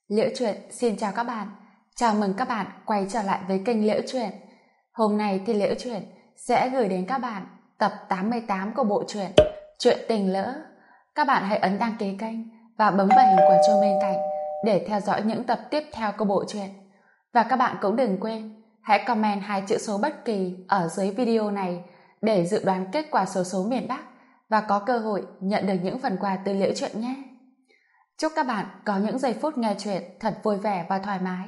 Liễu Chuyện xin chào các bạn. Chào mừng các bạn quay trở lại với kênh Liễu Chuyện. Hôm nay thì Liễu Chuyện sẽ gửi đến các bạn tập 88 của bộ truyện Chuyện Tình Lỡ. Các bạn hãy ấn đăng ký kênh và bấm vào hình quả chuông bên cạnh để theo dõi những tập tiếp theo của bộ truyện. Và các bạn cũng đừng quên hãy comment 2 chữ số bất kỳ ở dưới video này để dự đoán kết quả xổ số miền Bắc và có cơ hội nhận được những phần quà từ Liễu Chuyện nhé. Chúc các bạn có những giây phút nghe chuyện thật vui vẻ và thoải mái.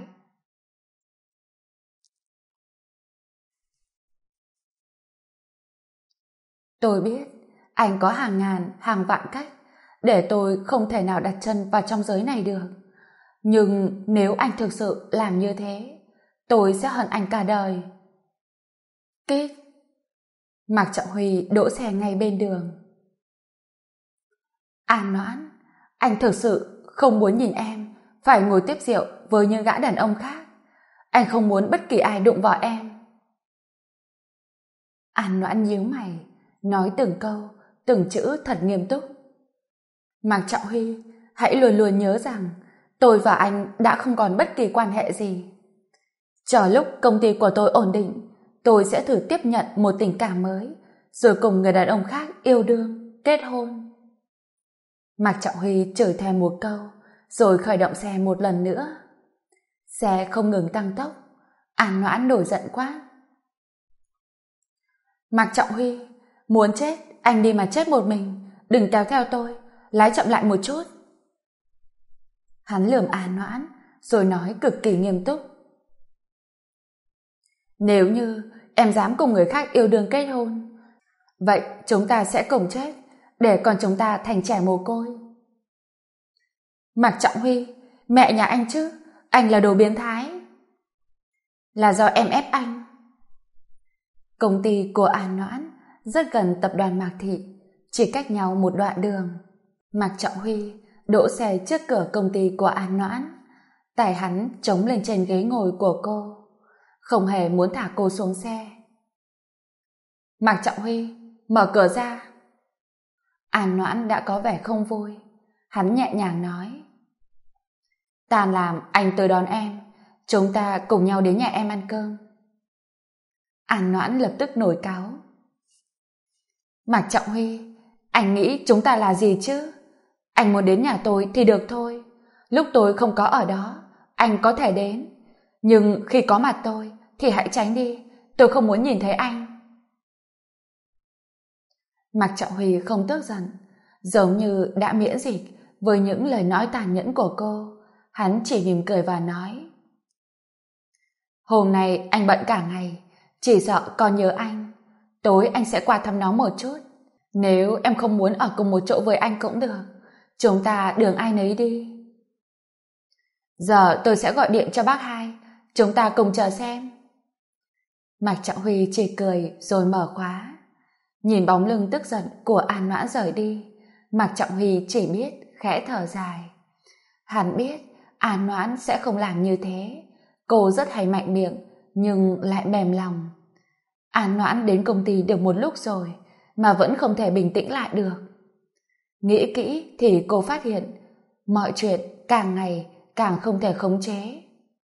Tôi biết anh có hàng ngàn, hàng vạn cách để tôi không thể nào đặt chân vào trong giới này được. Nhưng nếu anh thực sự làm như thế, tôi sẽ hận anh cả đời. Kít. Mạc Trọng Huy đỗ xe ngay bên đường. An Noãn, anh thực sự không muốn nhìn em phải ngồi tiếp rượu với những gã đàn ông khác. Anh không muốn bất kỳ ai đụng vào em. An Noãn nhíu mày, nói từng câu, từng chữ thật nghiêm túc. Mạc Trọng Huy, hãy luôn luôn nhớ rằng tôi và anh đã không còn bất kỳ quan hệ gì. Chờ lúc công ty của tôi ổn định, tôi sẽ thử tiếp nhận một tình cảm mới, rồi cùng người đàn ông khác yêu đương, kết hôn. Mạc Trọng Huy chửi thêm một câu, rồi khởi động xe một lần nữa. Xe không ngừng tăng tốc. An Noãn nổi giận quá. Mạc Trọng Huy, muốn chết, anh đi mà chết một mình, đừng kéo theo tôi, lái chậm lại một chút. Hắn lườm An Noãn, rồi nói cực kỳ nghiêm túc. Nếu như em dám cùng người khác yêu đương kết hôn, vậy chúng ta sẽ cùng chết, để còn chúng ta thành trẻ mồ côi. Mạc Trọng Huy, mẹ nhà anh chứ, anh là đồ biến thái. Là do em ép anh. Công ty của An Noãn rất gần tập đoàn Mạc Thị, chỉ cách nhau một đoạn đường. Mạc Trọng Huy đỗ xe trước cửa công ty của An Noãn, tay hắn chống lên trên ghế ngồi của cô, không hề muốn thả cô xuống xe. Mạc Trọng Huy, mở cửa ra. An Noãn đã có vẻ không vui. Hắn nhẹ nhàng nói, tan làm anh tới đón em, chúng ta cùng nhau đến nhà em ăn cơm. An Noãn lập tức nổi cáu. Mạc Trọng Huy, anh nghĩ chúng ta là gì chứ? Anh muốn đến nhà tôi thì được thôi. Lúc tôi không có ở đó, anh có thể đến. Nhưng khi có mặt tôi thì hãy tránh đi, tôi không muốn nhìn thấy anh. Mạc Trọng Huy không tức giận, giống như đã miễn dịch với những lời nói tàn nhẫn của cô. Hắn chỉ mỉm cười và nói, hôm nay anh bận cả ngày, chỉ sợ con nhớ anh. Tối anh sẽ qua thăm nó một chút. Nếu em không muốn ở cùng một chỗ với anh cũng được, chúng ta đường ai nấy đi. Giờ tôi sẽ gọi điện cho bác hai, chúng ta cùng chờ xem. Mạc Trọng Huy chỉ cười rồi mở khóa. Nhìn bóng lưng tức giận của An Noãn rời đi, Mạc Trọng Huy chỉ biết khẽ thở dài. Hắn biết An Noãn sẽ không làm như thế. Cô rất hay mạnh miệng, nhưng lại mềm lòng. An Noãn đến công ty được một lúc rồi, mà vẫn không thể bình tĩnh lại được. Nghĩ kỹ thì cô phát hiện mọi chuyện càng ngày càng không thể khống chế.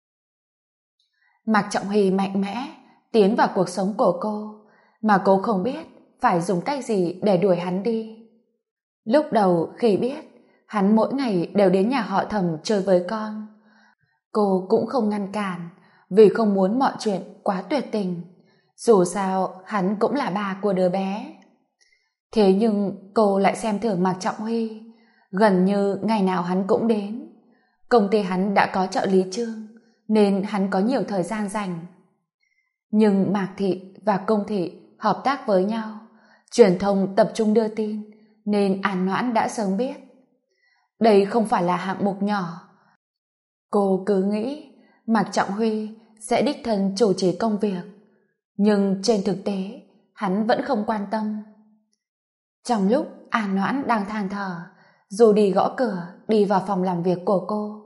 Mạc Trọng Huy mạnh mẽ tiến vào cuộc sống của cô, mà cô không biết phải dùng cách gì để đuổi hắn đi. Lúc đầu khi biết hắn mỗi ngày đều đến nhà họ Thẩm chơi với con, cô cũng không ngăn cản, vì không muốn mọi chuyện quá tuyệt tình. Dù sao hắn cũng là ba của đứa bé. Thế nhưng cô lại xem thường Mạc Trọng Huy. Gần như ngày nào hắn cũng đến. Công ty hắn đã có trợ lý Trương, nên hắn có nhiều thời gian rảnh. Nhưng Mạc Thị và Công Thị hợp tác với nhau, truyền thông tập trung đưa tin, nên An Noãn đã sớm biết. Đây không phải là hạng mục nhỏ. Cô cứ nghĩ Mạc Trọng Huy sẽ đích thân chủ trì công việc, nhưng trên thực tế hắn vẫn không quan tâm. Trong lúc An Noãn đang than thở, dù đi gõ cửa đi vào phòng làm việc của cô.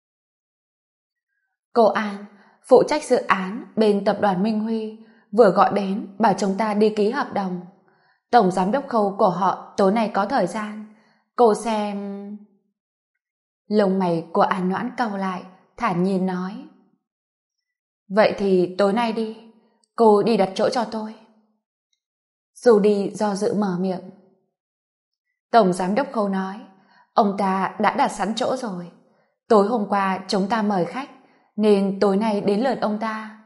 Cô An, phụ trách dự án bên tập đoàn Minh Huy, vừa gọi đến bảo chúng ta đi ký hợp đồng. Tổng giám đốc Khâu của họ tối nay có thời gian. Cô xem... Lông mày của An Noãn cau lại, thản nhiên nói. Vậy thì tối nay đi, cô đi đặt chỗ cho tôi. Dù đi do dự mở miệng. Tổng giám đốc Khâu nói, ông ta đã đặt sẵn chỗ rồi. Tối hôm qua chúng ta mời khách, nên tối nay đến lượt ông ta.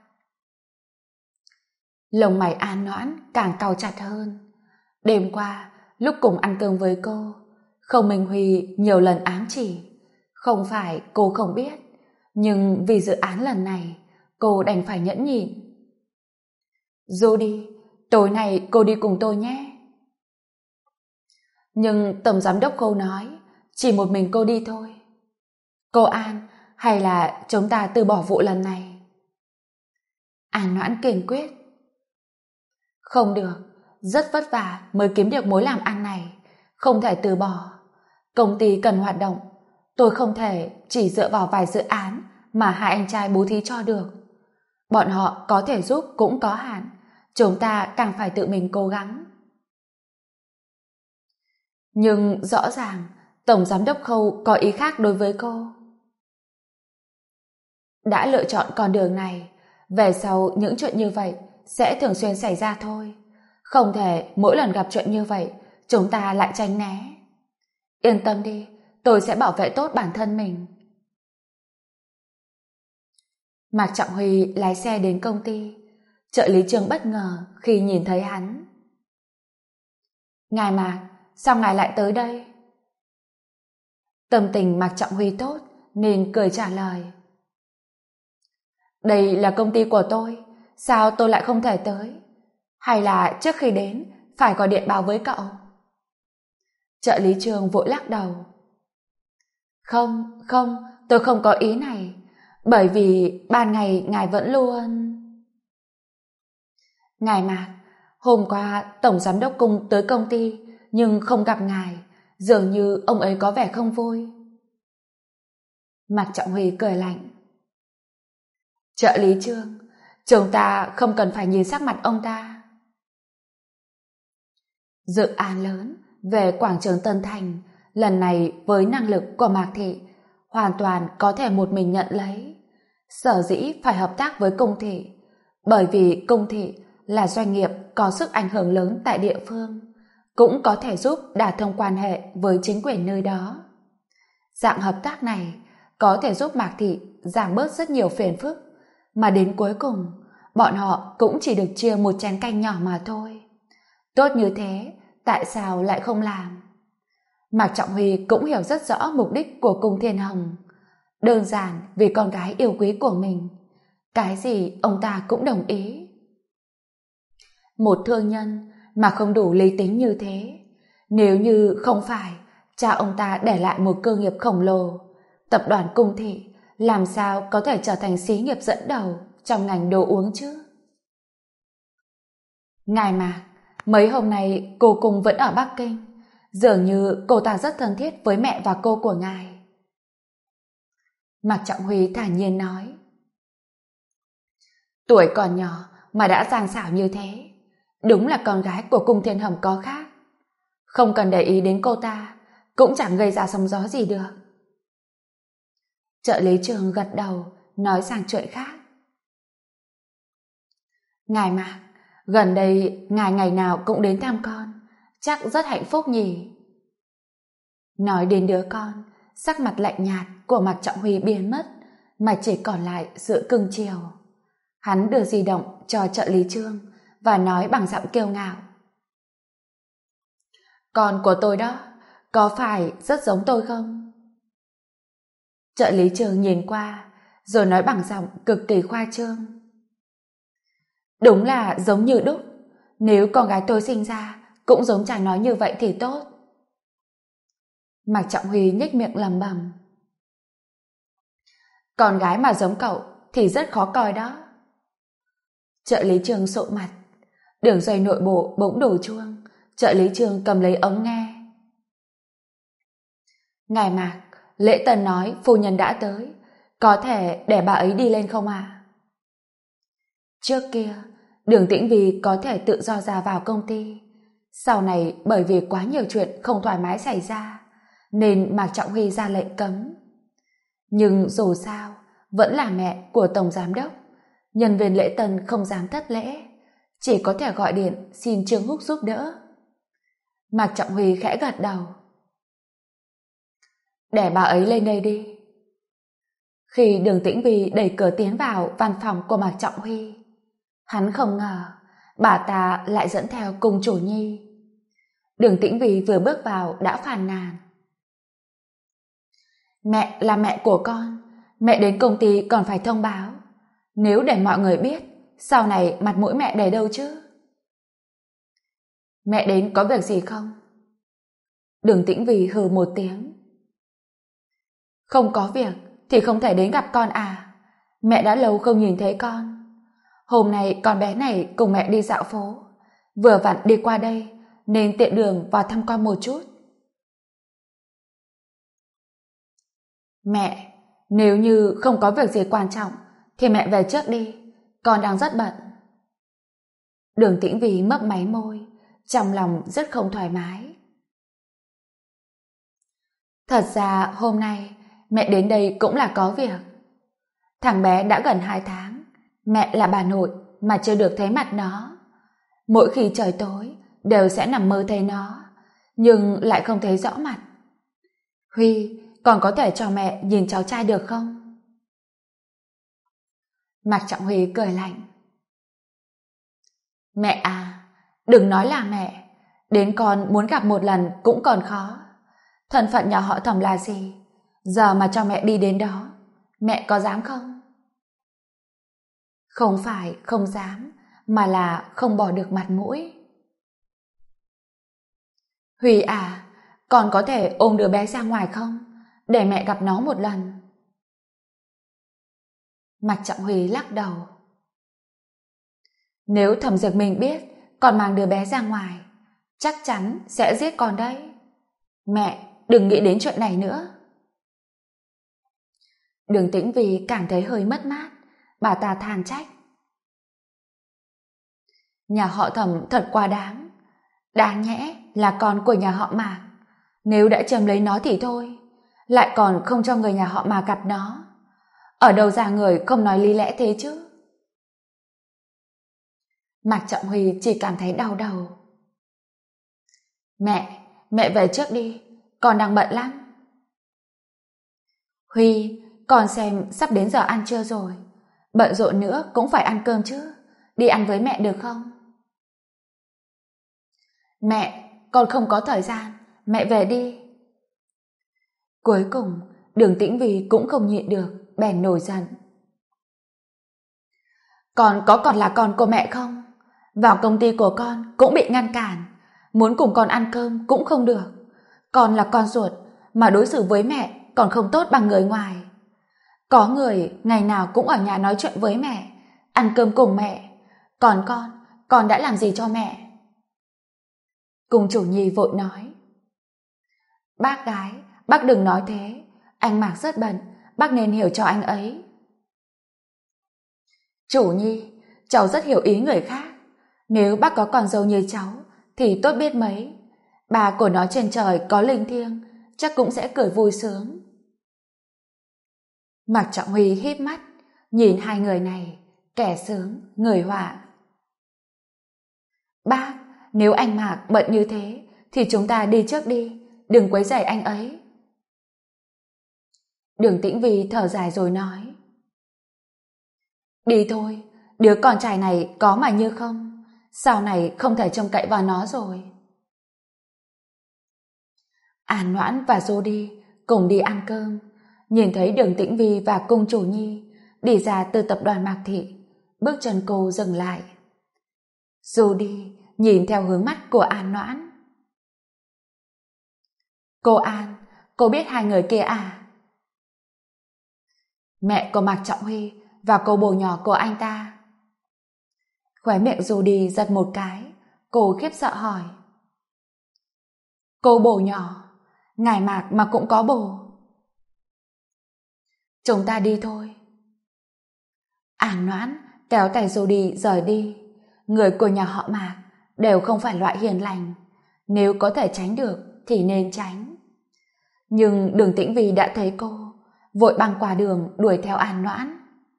Lông mày An Noãn càng cau chặt hơn. Đêm qua, lúc cùng ăn cơm với cô, Khâu Minh Huy nhiều lần ám chỉ. Không phải cô không biết, nhưng vì dự án lần này, cô đành phải nhẫn nhịn. Dù đi, tối nay cô đi cùng tôi nhé. Nhưng tổng giám đốc Khâu nói, chỉ một mình cô đi thôi. Cô An, hay là chúng ta từ bỏ vụ lần này? An Noãn kiên quyết. Không được, rất vất vả mới kiếm được mối làm ăn này, không thể từ bỏ. Công ty cần hoạt động, tôi không thể chỉ dựa vào vài dự án mà hai anh trai bố thí cho được. Bọn họ có thể giúp cũng có hạn, chúng ta càng phải tự mình cố gắng. Nhưng rõ ràng, tổng giám đốc Khâu có ý khác đối với cô. Đã lựa chọn con đường này, về sau những chuyện như vậy sẽ thường xuyên xảy ra thôi. Không thể mỗi lần gặp chuyện như vậy, chúng ta lại tránh né. Yên tâm đi, tôi sẽ bảo vệ tốt bản thân mình. Mạc Trọng Huy lái xe đến công ty. Trợ lý Trương bất ngờ khi nhìn thấy hắn. Ngài Mạc, sao ngài lại tới đây? Tâm tình Mạc Trọng Huy tốt nên cười trả lời. Đây là công ty của tôi, sao tôi lại không thể tới? Hay là trước khi đến phải gọi điện báo với cậu? Trợ lý Trương vội lắc đầu. Không, tôi không có ý này, bởi vì ban ngày ngài vẫn luôn... Ngài Mạc, hôm qua tổng giám đốc Cung tới công ty nhưng không gặp ngài, dường như ông ấy có vẻ không vui. Mạc Trọng Huy cười lạnh. Trợ lý Trương, chúng ta không cần phải nhìn sắc mặt ông ta. Dự án lớn về quảng trường Tân Thành lần này với năng lực của Mạc Thị hoàn toàn có thể một mình nhận lấy. Sở dĩ phải hợp tác với Cung Thị, bởi vì Cung Thị là doanh nghiệp có sức ảnh hưởng lớn tại địa phương, cũng có thể giúp đả thông quan hệ với chính quyền nơi đó. Dạng hợp tác này có thể giúp Mạc Thị giảm bớt rất nhiều phiền phức, mà đến cuối cùng bọn họ cũng chỉ được chia một chén canh nhỏ mà thôi. Tốt như thế, tại sao lại không làm? Mạc Trọng Huy cũng hiểu rất rõ mục đích của Cung Thiên Hồng. Đơn giản vì con gái yêu quý của mình, cái gì ông ta cũng đồng ý. Một thương nhân mà không đủ lý tính như thế, nếu như không phải cha ông ta để lại một cơ nghiệp khổng lồ, tập đoàn Cung Thị làm sao có thể trở thành xí nghiệp dẫn đầu trong ngành đồ uống chứ? Ngài Mạc, mấy hôm nay cô Cung vẫn ở Bắc Kinh, dường như cô ta rất thân thiết với mẹ và cô của ngài. Mạc Trọng Huy thản nhiên nói. Tuổi còn nhỏ mà đã giang xảo như thế, đúng là con gái của Cung Thiên Hồng có khác. Không cần để ý đến cô ta, cũng chẳng gây ra sóng gió gì được. Trợ lý Trường gật đầu, nói sang chuyện khác. Ngài Mạc, gần đây ngài ngày nào cũng đến thăm con, chắc rất hạnh phúc nhỉ? Nói đến đứa con, sắc mặt lạnh nhạt của Mạc Trọng Huy biến mất, mà chỉ còn lại sự cưng chiều. Hắn đưa di động cho trợ lý Trương và nói bằng giọng kiêu ngạo. Con của tôi đó, có phải rất giống tôi không? Trợ lý Trương nhìn qua, rồi nói bằng giọng cực kỳ khoa trương. Đúng là giống như đúc, nếu con gái tôi sinh ra cũng giống chàng nói như vậy thì tốt. Mạc Trọng Huy nhếch miệng lẩm bẩm. Con gái mà giống cậu thì rất khó coi đó. Trợ lý Trương sụ mặt. Đường dây nội bộ bỗng đổ chuông. Trợ lý Trương cầm lấy ống nghe. Ngài Mạc, lễ tân nói phu nhân đã tới, có thể để bà ấy đi lên không ạ? Trước kia Đường Tĩnh Vy có thể tự do ra vào công ty, sau này bởi vì quá nhiều chuyện không thoải mái xảy ra nên Mạc Trọng Huy ra lệnh cấm. Nhưng dù sao, vẫn là mẹ của Tổng Giám Đốc. Nhân viên lễ tân không dám thất lễ, chỉ có thể gọi điện xin Trương Húc giúp đỡ. Mạc Trọng Huy khẽ gật đầu. Để bà ấy lên đây đi. Khi Đường Tĩnh Vy đẩy cửa tiến vào văn phòng của Mạc Trọng Huy, hắn không ngờ bà ta lại dẫn theo cùng chủ nhi. Đường Tĩnh Vy vừa bước vào đã phàn nàn. Mẹ là mẹ của con, mẹ đến công ty còn phải thông báo. Nếu để mọi người biết, sau này mặt mũi mẹ để đâu chứ? Mẹ đến có việc gì không? Đường Tĩnh Vy hừ một tiếng. Không có việc thì không thể đến gặp con à? Mẹ đã lâu không nhìn thấy con. Hôm nay con bé này cùng mẹ đi dạo phố, vừa vặn đi qua đây nên tiện đường vào thăm con một chút. Mẹ, nếu như không có việc gì quan trọng thì mẹ về trước đi, con đang rất bận. Đường Tĩnh Vy mấp máy môi, trong lòng rất không thoải mái. Thật ra hôm nay mẹ đến đây cũng là có việc. Thằng bé đã gần 2 tháng, mẹ là bà nội mà chưa được thấy mặt nó. Mỗi khi trời tối đều sẽ nằm mơ thấy nó, nhưng lại không thấy rõ mặt. Huy, còn có thể cho mẹ nhìn cháu trai được không? Mạc Trọng Huy cười lạnh. Mẹ à, đừng nói là mẹ, đến con muốn gặp một lần cũng còn khó. Thân phận nhà họ Thẩm là gì? Giờ mà cho mẹ đi đến đó, mẹ có dám không? Không phải không dám, mà là không bỏ được mặt mũi. Huy à, con có thể ôm đứa bé ra ngoài không? Để mẹ gặp nó một lần. Mạc Trọng Huy lắc đầu. Nếu Thẩm Dược Minh biết con mang đứa bé ra ngoài, chắc chắn sẽ giết con đấy. Mẹ, đừng nghĩ đến chuyện này nữa. Đường Tĩnh Vy cảm thấy hơi mất mát, bà ta than trách. Nhà họ Thẩm thật quá đáng. Đáng nhẽ là con của nhà họ Mạc. Nếu đã chiếm lấy nó thì thôi, lại còn không cho người nhà họ Mạc gặp nó. Ở đâu ra người không nói lý lẽ thế chứ? Mạc Trọng Huy chỉ cảm thấy đau đầu. Mẹ về trước đi, con đang bận lắm. Huy, con xem sắp đến giờ ăn trưa rồi. Bận rộn nữa cũng phải ăn cơm chứ. Đi ăn với mẹ được không? Mẹ, con không có thời gian. Mẹ về đi. Cuối cùng, Đường Tĩnh Vy cũng không nhịn được, bèn nổi giận. Con có còn là con của mẹ không? Vào công ty của con cũng bị ngăn cản. Muốn cùng con ăn cơm cũng không được. Con là con ruột, mà đối xử với mẹ còn không tốt bằng người ngoài. Có người ngày nào cũng ở nhà nói chuyện với mẹ, ăn cơm cùng mẹ. Còn con đã làm gì cho mẹ? Cùng chủ nhi vội nói. Bác gái, bác đừng nói thế. Anh Mạc rất bận, bác nên hiểu cho anh ấy. Chủ nhi, cháu rất hiểu ý người khác. Nếu bác có con dâu như cháu thì tốt biết mấy. Bà của nó trên trời có linh thiêng, chắc cũng sẽ cười vui sướng. Mạc Trọng Huy híp mắt, nhìn hai người này, kẻ sướng, người họa. Bác, nếu anh Mạc bận như thế, thì chúng ta đi trước đi, đừng quấy rầy anh ấy. Đường Tĩnh Vy thở dài rồi nói. Đi thôi, đứa con trai này có mà như không, sau này không thể trông cậy vào nó rồi. An Noãn và Jody cùng đi ăn cơm, nhìn thấy Đường Tĩnh Vy và cung chủ nhi đi ra từ tập đoàn Mạc Thị, bước chân cô dừng lại. Jody nhìn theo hướng mắt của An Noãn. Cô An, cô biết hai người kia à? Mẹ của Mạc Trọng Huy và cô bồ nhỏ của anh ta. Khóe miệng Jody giật một cái, cô khiếp sợ hỏi. Cô bồ nhỏ, ngài Mạc mà cũng có bồ. Chúng ta đi thôi. An Noãn kéo tay Jody rời đi. Người của nhà họ Mạc đều không phải loại hiền lành, nếu có thể tránh được thì nên tránh. Nhưng Đường Tĩnh Vy đã thấy cô, vội băng qua đường đuổi theo An Noãn.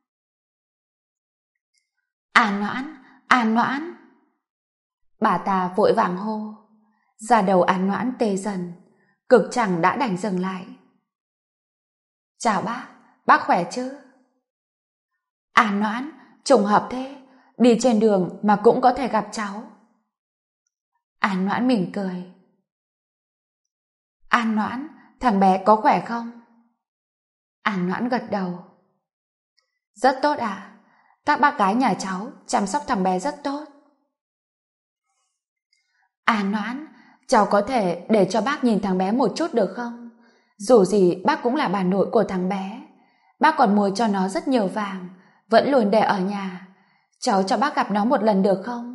An Noãn, An Noãn. Bà ta vội vàng hô. Da đầu An Noãn tê dần, cực chẳng đã đành dừng lại. Chào bác khỏe chứ? An Noãn, trùng hợp thế, đi trên đường mà cũng có thể gặp cháu. An Noãn mỉm cười. An Noãn, thằng bé có khỏe không? An Noãn gật đầu. Rất tốt ạ, các bác gái nhà cháu chăm sóc thằng bé rất tốt. An Noãn, cháu có thể để cho bác nhìn thằng bé một chút được không? Dù gì bác cũng là bà nội của thằng bé. Bác còn mua cho nó rất nhiều vàng, vẫn luôn để ở nhà. Cháu cho bác gặp nó một lần được không?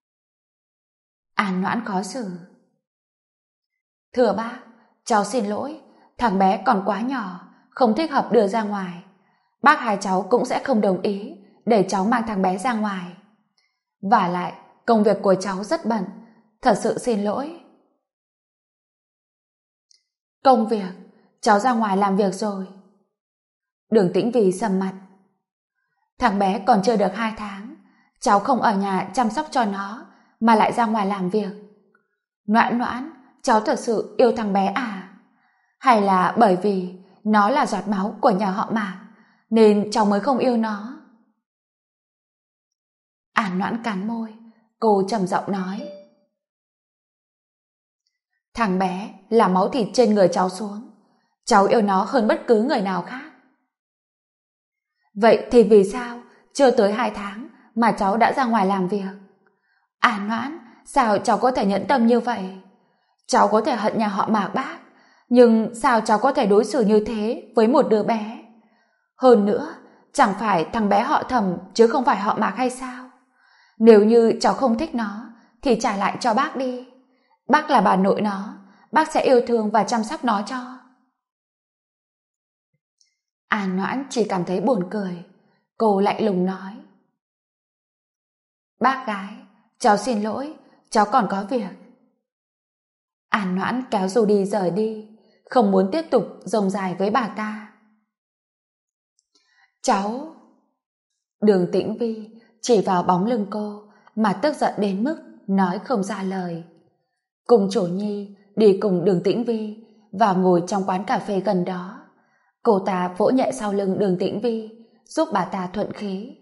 An Noãn khó xử. Thưa bác, cháu xin lỗi, thằng bé còn quá nhỏ, không thích hợp đưa ra ngoài. Bác hai cháu cũng sẽ không đồng ý để cháu mang thằng bé ra ngoài. Vả lại, công việc của cháu rất bận, thật sự xin lỗi. Công việc? Cháu ra ngoài làm việc rồi. Đường Tĩnh Vy sầm mặt. Thằng bé còn chưa được 2 tháng, cháu không ở nhà chăm sóc cho nó mà lại ra ngoài làm việc. Noãn Noãn, cháu thật sự yêu thằng bé à? Hay là bởi vì nó là giọt máu của nhà họ Mạc nên cháu mới không yêu nó? An Noãn cắn môi, cô trầm giọng nói. Thằng bé là máu thịt trên người cháu xuống, cháu yêu nó hơn bất cứ người nào khác. Vậy thì vì sao chưa tới 2 tháng mà cháu đã ra ngoài làm việc? An Noãn, sao cháu có thể nhẫn tâm như vậy? Cháu có thể hận nhà họ Mạc bác, nhưng sao cháu có thể đối xử như thế với một đứa bé? Hơn nữa, chẳng phải thằng bé họ Thẩm chứ không phải họ Mạc hay sao? Nếu như cháu không thích nó thì trả lại cho bác đi. Bác là bà nội nó, bác sẽ yêu thương và chăm sóc nó cho. An Noãn chỉ cảm thấy buồn cười. Cô lạnh lùng nói. Bác gái, cháu xin lỗi, cháu còn có việc. An Noãn kéo dù đi rời đi, không muốn tiếp tục rông dài với bà ta. Cháu... Đường Tĩnh Vy chỉ vào bóng lưng cô mà tức giận đến mức nói không ra lời. Cùng Trổ Nhi đi cùng Đường Tĩnh Vy và ngồi trong quán cà phê gần đó. Cô ta vỗ nhẹ sau lưng Đường Tĩnh Vy, giúp bà ta thuận khí.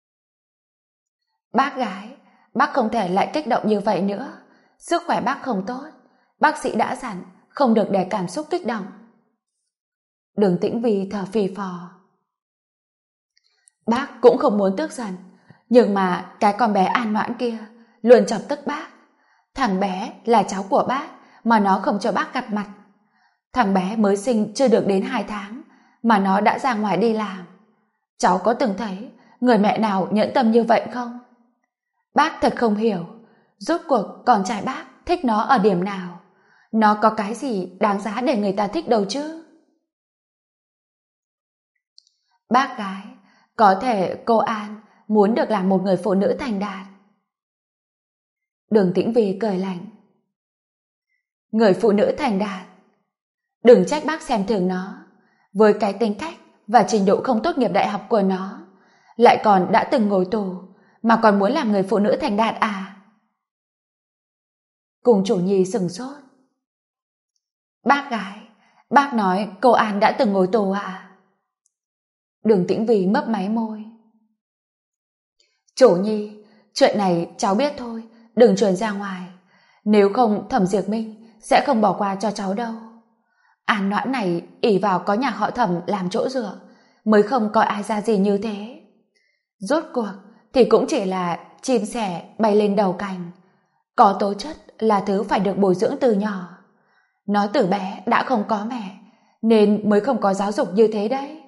Bác gái, bác không thể lại kích động như vậy nữa. Sức khỏe bác không tốt. Bác sĩ đã dặn không được để cảm xúc kích động. Đường Tĩnh Vy thở phì phò. Bác cũng không muốn tức giận, nhưng mà cái con bé An Noãn kia luôn chọc tức bác. Thằng bé là cháu của bác mà nó không cho bác gặp mặt. Thằng bé mới sinh chưa được đến 2 tháng mà nó đã ra ngoài đi làm. Cháu có từng thấy người mẹ nào nhẫn tâm như vậy không? Bác thật không hiểu, rốt cuộc con trai bác thích nó ở điểm nào? Nó có cái gì đáng giá để người ta thích đâu chứ? Bác gái, có thể cô An muốn được làm một người phụ nữ thành đạt. Đường Tĩnh Vy cười lạnh. Người phụ nữ thành đạt? Đừng trách bác xem thường nó. Với cái tính cách và trình độ không tốt nghiệp đại học của nó, lại còn đã từng ngồi tù, mà còn muốn làm người phụ nữ thành đạt à? Cùng Chủ Nhi sừng sốt. Bác gái, bác nói cô An đã từng ngồi tù à? Đường Tĩnh Vy mấp máy môi. Chủ Nhi, chuyện này cháu biết thôi, đừng truyền ra ngoài. Nếu không Thẩm Diệp Minh sẽ không bỏ qua cho cháu đâu. An Noãn này ỷ vào có nhà họ Thẩm làm chỗ dựa, mới không coi ai ra gì như thế. Rốt cuộc thì cũng chỉ là chim sẻ bay lên đầu cành. Có tố chất là thứ phải được bồi dưỡng từ nhỏ. Nó từ bé đã không có mẹ, nên mới không có giáo dục như thế đấy.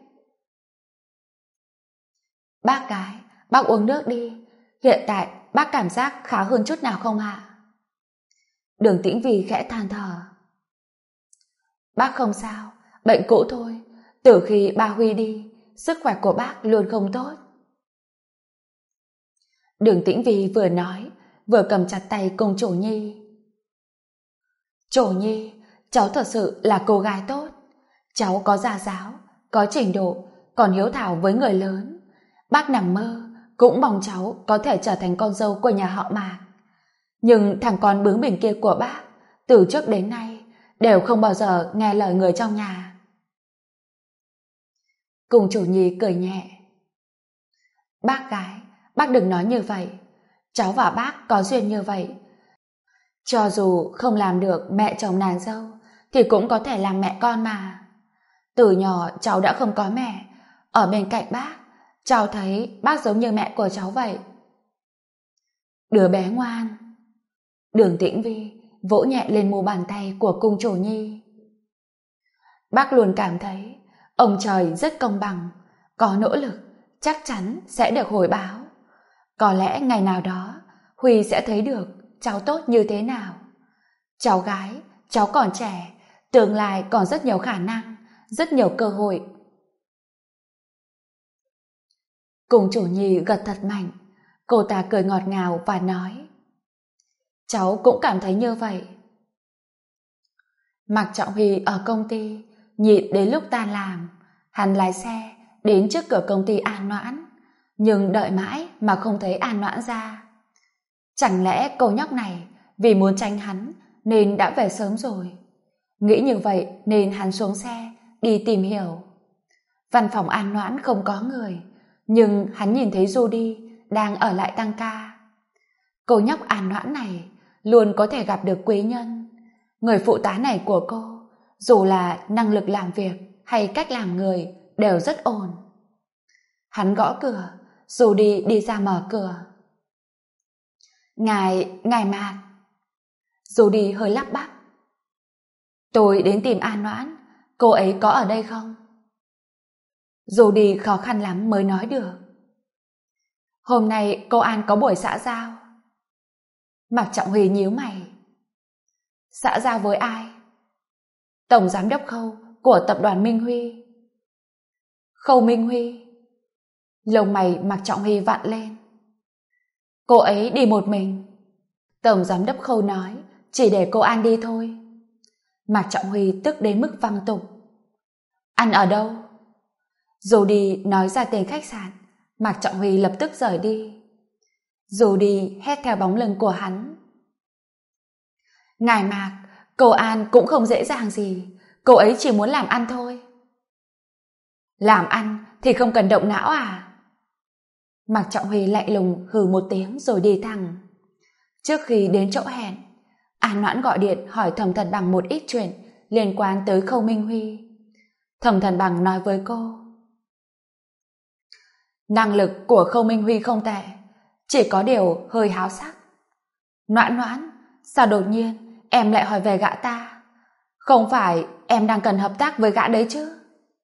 Bác gái, bác uống nước đi. Hiện tại bác cảm giác khá hơn chút nào không ạ? Đường Tĩnh Vy khẽ than thở. Bác không sao, bệnh cũ thôi. Từ khi ba Huy đi, sức khỏe của bác luôn không tốt. Đường Tĩnh Vy vừa nói, vừa cầm chặt tay cùng Trổ Nhi. Trổ Nhi, cháu thật sự là cô gái tốt. Cháu có gia giáo, có trình độ, còn hiếu thảo với người lớn. Bác nằm mơ cũng mong cháu có thể trở thành con dâu của nhà họ Mạc. Nhưng thằng con bướng bỉnh kia của bác từ trước đến nay đều không bao giờ nghe lời người trong nhà. Cùng chủ nhi cười nhẹ. Bác gái, bác đừng nói như vậy. Cháu và bác có duyên như vậy. Cho dù không làm được mẹ chồng nàng dâu thì cũng có thể làm mẹ con mà. Từ nhỏ cháu đã không có mẹ. Ở bên cạnh bác, cháu thấy bác giống như mẹ của cháu vậy. Đứa bé ngoan. Đường Tĩnh Vi vỗ nhẹ lên mu bàn tay của cung chủ nhi. Bác luôn cảm thấy ông trời rất công bằng, có nỗ lực chắc chắn sẽ được hồi báo. Có lẽ ngày nào đó Huy sẽ thấy được cháu tốt như thế nào. Cháu gái, cháu còn trẻ, tương lai còn rất nhiều khả năng, rất nhiều cơ hội. Cung chủ nhi gật thật mạnh. Cô ta cười ngọt ngào và nói: cháu cũng cảm thấy như vậy. Mạc Trọng Huy ở công ty nhịn đến lúc tan làm, hắn lái xe đến trước cửa công ty An Noãn, nhưng đợi mãi mà không thấy An Noãn ra. Chẳng lẽ cô nhóc này vì muốn tránh hắn nên đã về sớm rồi? Nghĩ như vậy nên hắn xuống xe đi tìm hiểu. Văn phòng An Noãn không có người, nhưng hắn nhìn thấy Judy đang ở lại tăng ca. Cô nhóc An Noãn này luôn có thể gặp được quý nhân. Người phụ tá này của cô, dù là năng lực làm việc hay cách làm người đều rất ổn. Hắn gõ cửa, Judy đi ra mở cửa. Ngài Mạc. Judy hơi lắp bắp. Tôi đến tìm An Noãn, cô ấy có ở đây không? Judy khó khăn lắm mới nói được. Hôm nay cô An có buổi xã giao. Mạc Trọng Huy nhíu mày. Xã giao với ai? Tổng giám đốc Khâu của tập đoàn Minh Huy. Khâu Minh Huy. Lông mày Mạc Trọng Huy vặn lên. Cô ấy đi một mình. Tổng giám đốc Khâu nói chỉ để cô An đi thôi. Mạc Trọng Huy tức đến mức văng tục. Ăn ở đâu? Judy nói ra tên khách sạn. Mạc Trọng Huy lập tức rời đi. Judy hét theo bóng lưng của hắn. Ngài Mạc, cô An cũng không dễ dàng gì. Cô ấy chỉ muốn làm ăn thôi. Làm ăn thì không cần động não à? Mạc Trọng Huy lạnh lùng hừ một tiếng rồi đi thẳng. Trước khi đến chỗ hẹn, An Noãn gọi điện hỏi Thẩm Thần Bằng một ít chuyện liên quan tới Khâu Minh Huy. Thẩm Thần Bằng nói với cô: năng lực của Khâu Minh Huy không tệ, chỉ có điều hơi háo sắc. Noãn, sao đột nhiên em lại hỏi về gã ta? Không phải em đang cần hợp tác với gã đấy chứ?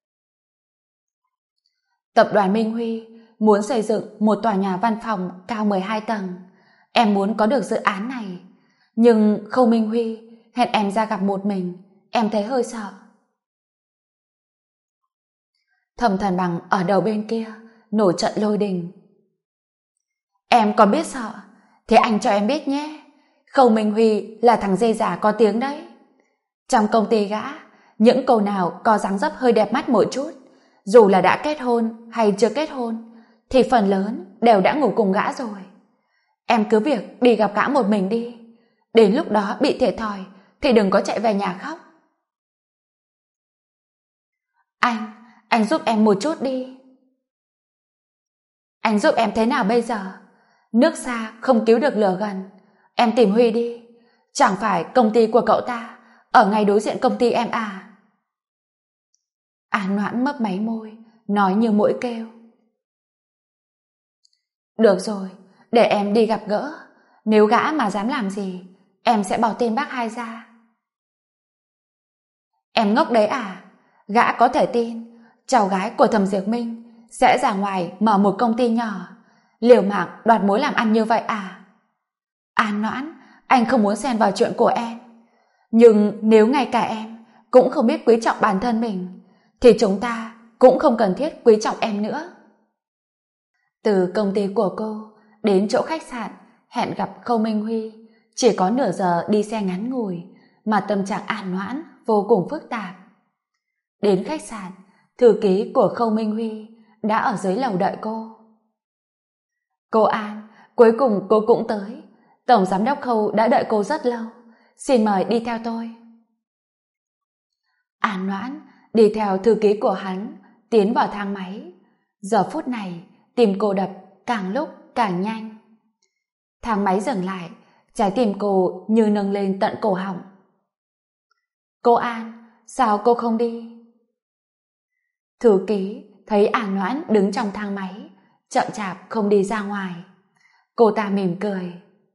Tập đoàn Minh Huy muốn xây dựng một tòa nhà văn phòng cao 12 tầng. Em muốn có được dự án này. Nhưng Khâu Minh Huy hẹn em ra gặp một mình. Em thấy hơi sợ. Thẩm Thần Bằng ở đầu bên kia nổi trận lôi đình. Em còn biết sợ? Thế anh cho em biết nhé. Khâu Minh Huy là thằng dê già có tiếng đấy. Trong công ty gã, những cô nào có dáng dấp hơi đẹp mắt một chút, dù là đã kết hôn hay chưa kết hôn, thì phần lớn đều đã ngủ cùng gã rồi. Em cứ việc đi gặp gã một mình đi. Đến lúc đó bị thiệt thòi thì đừng có chạy về nhà khóc. Anh giúp em một chút đi. Anh giúp em thế nào bây giờ? Nước xa không cứu được lửa gần. Em tìm Huy đi. Chẳng phải công ty của cậu ta ở ngay đối diện công ty em à? An Noãn mấp máy môi, nói như mũi kêu. Được rồi, để em đi gặp gỡ. Nếu gã mà dám làm gì, em sẽ bỏ tên bác hai ra. Em ngốc đấy à? Gã có thể tin cháu gái của Thẩm Diệp Minh sẽ ra ngoài mở một công ty nhỏ, liều mạng đoạt mối làm ăn như vậy à? An Noãn, anh không muốn xen vào chuyện của em. Nhưng nếu ngay cả em cũng không biết quý trọng bản thân mình, thì chúng ta cũng không cần thiết quý trọng em nữa. Từ công ty của cô đến chỗ khách sạn hẹn gặp Khâu Minh Huy chỉ có nửa giờ đi xe ngắn ngủi, mà tâm trạng An Noãn vô cùng phức tạp. Đến khách sạn, thư ký của Khâu Minh Huy đã ở dưới lầu đợi cô. Cô An, cuối cùng cô cũng tới. Tổng giám đốc Khâu đã đợi cô rất lâu. Xin mời đi theo tôi. An Noãn đi theo thư ký của hắn tiến vào thang máy. Giờ phút này tim cô đập càng lúc càng nhanh. Thang máy dừng lại, trái tim cô như nâng lên tận cổ họng. Cô An, sao cô không đi? Thư ký thấy An Noãn đứng trong thang máy, chậm chạp không đi ra ngoài. Cô ta mỉm cười.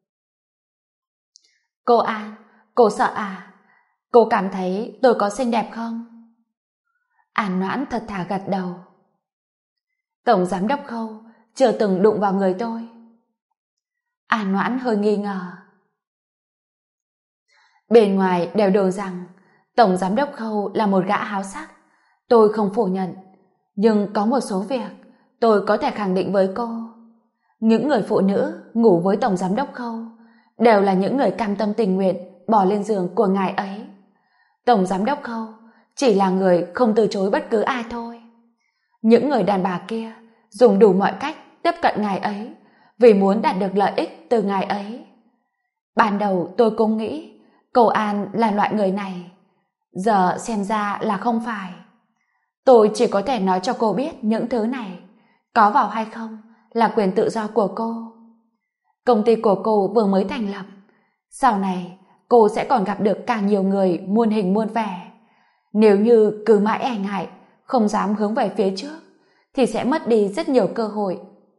Cô An, cô sợ à? Cô cảm thấy tôi có xinh đẹp không? An Noãn thật thà gật đầu. Tổng giám đốc Khâu chưa từng đụng vào người tôi. An Noãn hơi nghi ngờ. Bên ngoài đều đồn rằng Tổng giám đốc Khâu là một gã háo sắc. Tôi không phủ nhận, nhưng có một số việc tôi có thể khẳng định với cô. Những người phụ nữ ngủ với Tổng giám đốc Khâu đều là những người cam tâm tình nguyện bỏ lên giường của ngài ấy. Tổng giám đốc Khâu chỉ là người không từ chối bất cứ ai thôi. Những người đàn bà kia dùng đủ mọi cách tiếp cận ngài ấy vì muốn đạt được lợi ích từ ngài ấy. Ban đầu tôi cũng nghĩ cô An là loại người này, giờ xem ra là không phải. Tôi chỉ có thể nói cho cô biết những thứ này, có vào hay không là quyền tự do của cô. Công ty của cô vừa mới thành lập, sau này cô sẽ còn gặp được càng nhiều người muôn hình muôn vẻ. Nếu như cứ mãi e ngại, không dám hướng về phía trước, thì sẽ mất đi rất nhiều cơ hội.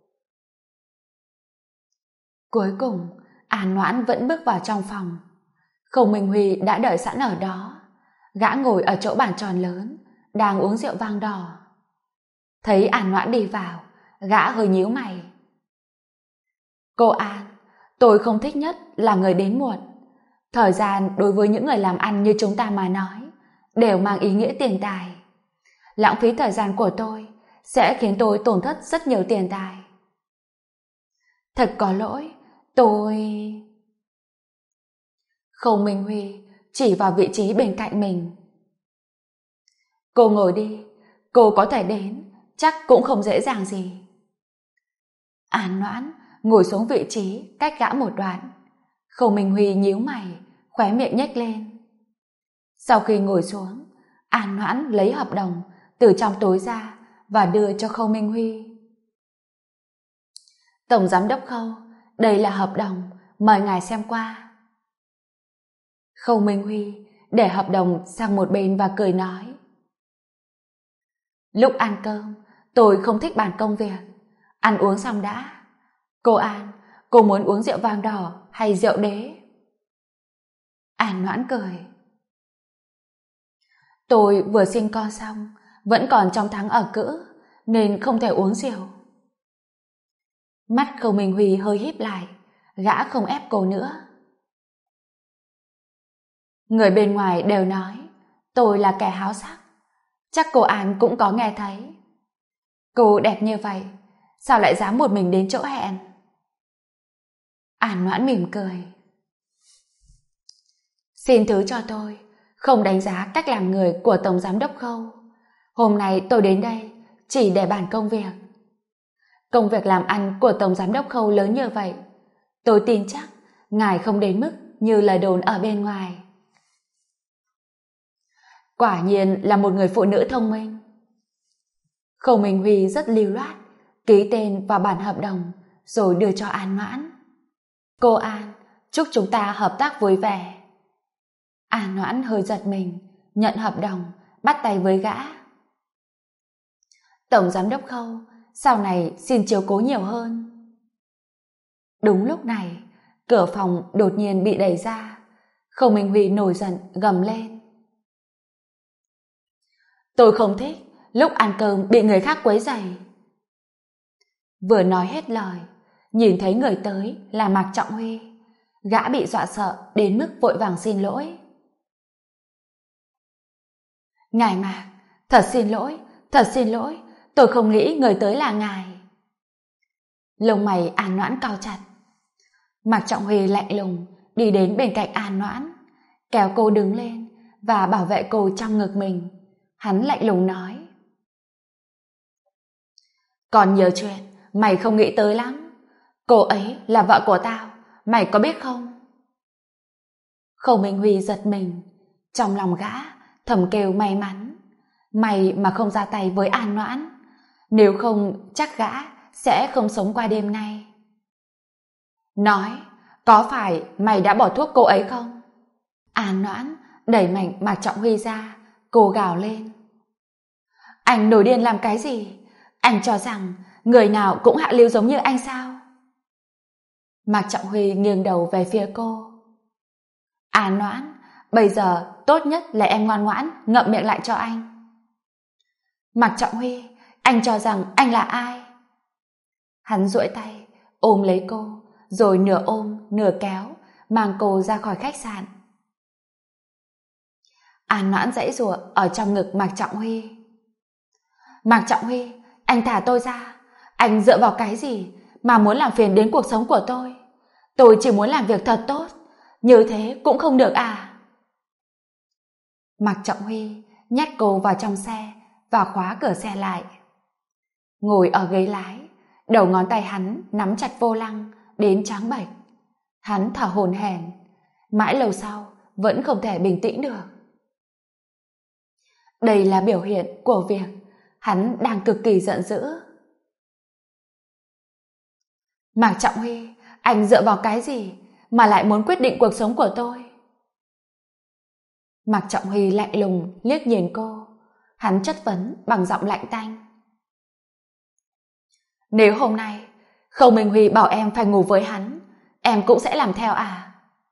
Cuối cùng, An Noãn vẫn bước vào trong phòng. Khâu Minh Huy đã đợi sẵn ở đó. Gã ngồi ở chỗ bàn tròn lớn, đang uống rượu vang đỏ. Thấy An Noãn đi vào, gã hơi nhíu mày. Cô An, tôi không thích nhất là người đến muộn. Thời gian đối với những người làm ăn như chúng ta mà nói đều mang ý nghĩa tiền tài. Lãng phí thời gian của tôi sẽ khiến tôi tổn thất rất nhiều tiền tài. Thật có lỗi, tôi... Khâu Minh Huy chỉ vào vị trí bên cạnh mình. Cô ngồi đi, cô có thể đến, chắc cũng không dễ dàng gì. An Noãn ngồi xuống vị trí cách gã một đoạn. Khâu Minh Huy nhíu mày, khóe miệng nhếch lên. Sau khi ngồi xuống, An Noãn lấy hợp đồng từ trong túi ra và đưa cho Khâu Minh Huy. Tổng giám đốc Khâu, đây là hợp đồng, mời ngài xem qua. Khâu Minh Huy để hợp đồng sang một bên và cười nói. Lúc ăn cơm, tôi không thích bàn công việc. Ăn uống xong đã. Cô An, cô muốn uống rượu vang đỏ hay rượu đế? An Noãn cười. Tôi vừa sinh con xong, vẫn còn trong tháng ở cữ, nên không thể uống rượu. Mắt Khâu Minh Huy hơi híp lại, gã không ép cô nữa. Người bên ngoài đều nói tôi là kẻ háo sắc. Chắc cô An cũng có nghe thấy. Cô đẹp như vậy, sao lại dám một mình đến chỗ hẹn? An Noãn mỉm cười. Xin thứ cho tôi không đánh giá cách làm người của Tổng giám đốc Khâu. Hôm nay tôi đến đây chỉ để bàn công việc. Công việc làm ăn của Tổng giám đốc Khâu lớn như vậy, tôi tin chắc ngài không đến mức như lời đồn ở bên ngoài. Quả nhiên là một người phụ nữ thông minh. Khâu Minh Huy rất lưu loát, ký tên vào bản hợp đồng rồi đưa cho An Noãn. Cô An, chúc chúng ta hợp tác vui vẻ. An Noãn hơi giật mình, nhận hợp đồng, bắt tay với gã. Tổng giám đốc Khâu, sau này xin chiếu cố nhiều hơn. Đúng lúc này, cửa phòng đột nhiên bị đẩy ra. Khâu Minh Huy nổi giận gầm lên. Tôi không thích lúc ăn cơm bị người khác quấy rầy. Vừa nói hết lời, nhìn thấy người tới là Mạc Trọng Huy. Gã bị dọa sợ đến mức vội vàng xin lỗi. Ngài Mạc, thật xin lỗi, tôi không nghĩ người tới là ngài. Lông mày An Noãn cau chặt. Mạc Trọng Huy lạnh lùng đi đến bên cạnh An Noãn, kéo cô đứng lên và bảo vệ cô trong ngực mình. Hắn lạnh lùng nói. Còn nhiều chuyện mày không nghĩ tới lắm. Cô ấy là vợ của tao, mày có biết không? Khâu Minh Huy giật mình, trong lòng gã thầm kêu may mắn. May mà không ra tay với An Noãn, nếu không chắc gã sẽ không sống qua đêm nay. Nói, có phải mày đã bỏ thuốc cô ấy không? An Noãn đẩy mạnh Mạc Trọng Huy ra, cô gào lên. Anh nổi điên làm cái gì? Anh cho rằng người nào cũng hạ lưu giống như anh sao? Mạc Trọng Huy nghiêng đầu về phía cô. An Noãn, bây giờ tốt nhất là em ngoan ngoãn ngậm miệng lại cho anh. Mạc Trọng Huy, anh cho rằng anh là ai? Hắn duỗi tay ôm lấy cô, rồi nửa ôm nửa kéo mang cô ra khỏi khách sạn. An Noãn giãy giụa ở trong ngực Mạc Trọng Huy. Mạc Trọng Huy, anh thả tôi ra. Anh dựa vào cái gì mà muốn làm phiền đến cuộc sống của tôi? Tôi chỉ muốn làm việc thật tốt, như thế cũng không được à? Mạc Trọng Huy nhét cô vào trong xe và khóa cửa xe lại. Ngồi ở ghế lái, đầu ngón tay hắn nắm chặt vô lăng đến trắng bệch. Hắn thở hổn hển, mãi lâu sau vẫn không thể bình tĩnh được. Đây là biểu hiện của việc hắn đang cực kỳ giận dữ. Mạc Trọng Huy, anh dựa vào cái gì mà lại muốn quyết định cuộc sống của tôi? Mạc Trọng Huy lạnh lùng liếc nhìn cô, hắn chất vấn bằng giọng lạnh tanh. Nếu hôm nay Khâu Minh Huy bảo em phải ngủ với hắn, em cũng sẽ làm theo à?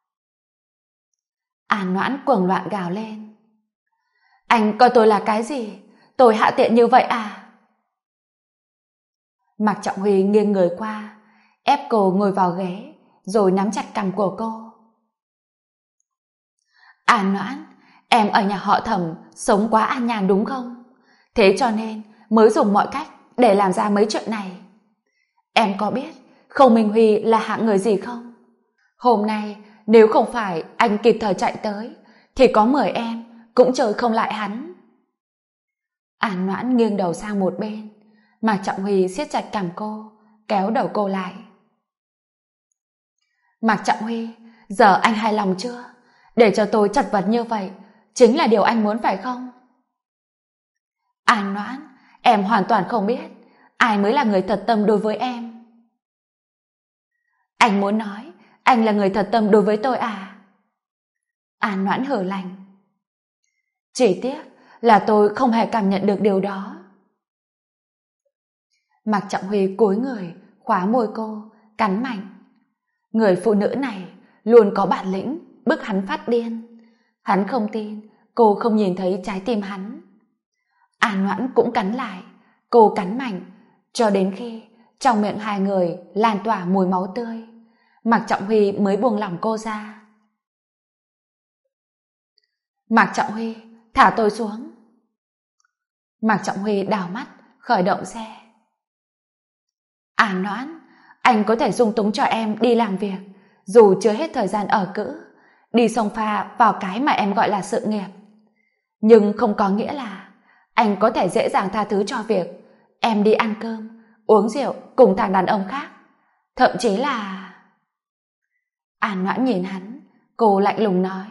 An Noãn cuồng loạn gào lên. Anh coi tôi là cái gì? Tôi hạ tiện như vậy à? Mạc Trọng Huy nghiêng người qua, ép cô ngồi vào ghế, rồi nắm chặt cằm của cô. An Noãn, em ở nhà họ Thẩm sống quá an nhàn đúng không? Thế cho nên mới dùng mọi cách để làm ra mấy chuyện này. Em có biết Khâu Minh Huy là hạng người gì không? Hôm nay nếu không phải anh kịp thời chạy tới, thì có 10 em cũng chơi không lại hắn. An Noãn nghiêng đầu sang một bên, Mạc Trọng Huy siết chặt cằm cô, kéo đầu cô lại. Mạc Trọng Huy, giờ anh hài lòng chưa? Để cho tôi chật vật như vậy chính là điều anh muốn phải không? An Noãn, em hoàn toàn không biết ai mới là người thật tâm đối với em. Anh muốn nói anh là người thật tâm đối với tôi à? An Noãn hừ lạnh. Chỉ tiếc là tôi không hề cảm nhận được điều đó. Mạc Trọng Huy cúi người khóa môi cô, cắn mạnh. Người phụ nữ này luôn có bản lĩnh bức hắn phát điên. Hắn không tin cô không nhìn thấy trái tim hắn. An Noãn cũng cắn lại, cô cắn mạnh cho đến khi trong miệng hai người lan tỏa mùi máu tươi, Mạc Trọng Huy mới buông lỏng cô ra. Mạc Trọng Huy, thả tôi xuống. Mạc Trọng Huy đảo mắt khởi động xe. An Noãn, anh có thể dung túng cho em đi làm việc, dù chưa hết thời gian ở cữ, đi xông pha vào cái mà em gọi là sự nghiệp. Nhưng không có nghĩa là anh có thể dễ dàng tha thứ cho việc em đi ăn cơm, uống rượu cùng thằng đàn ông khác. Thậm chí là... An Noãn nhìn hắn, cô lạnh lùng nói.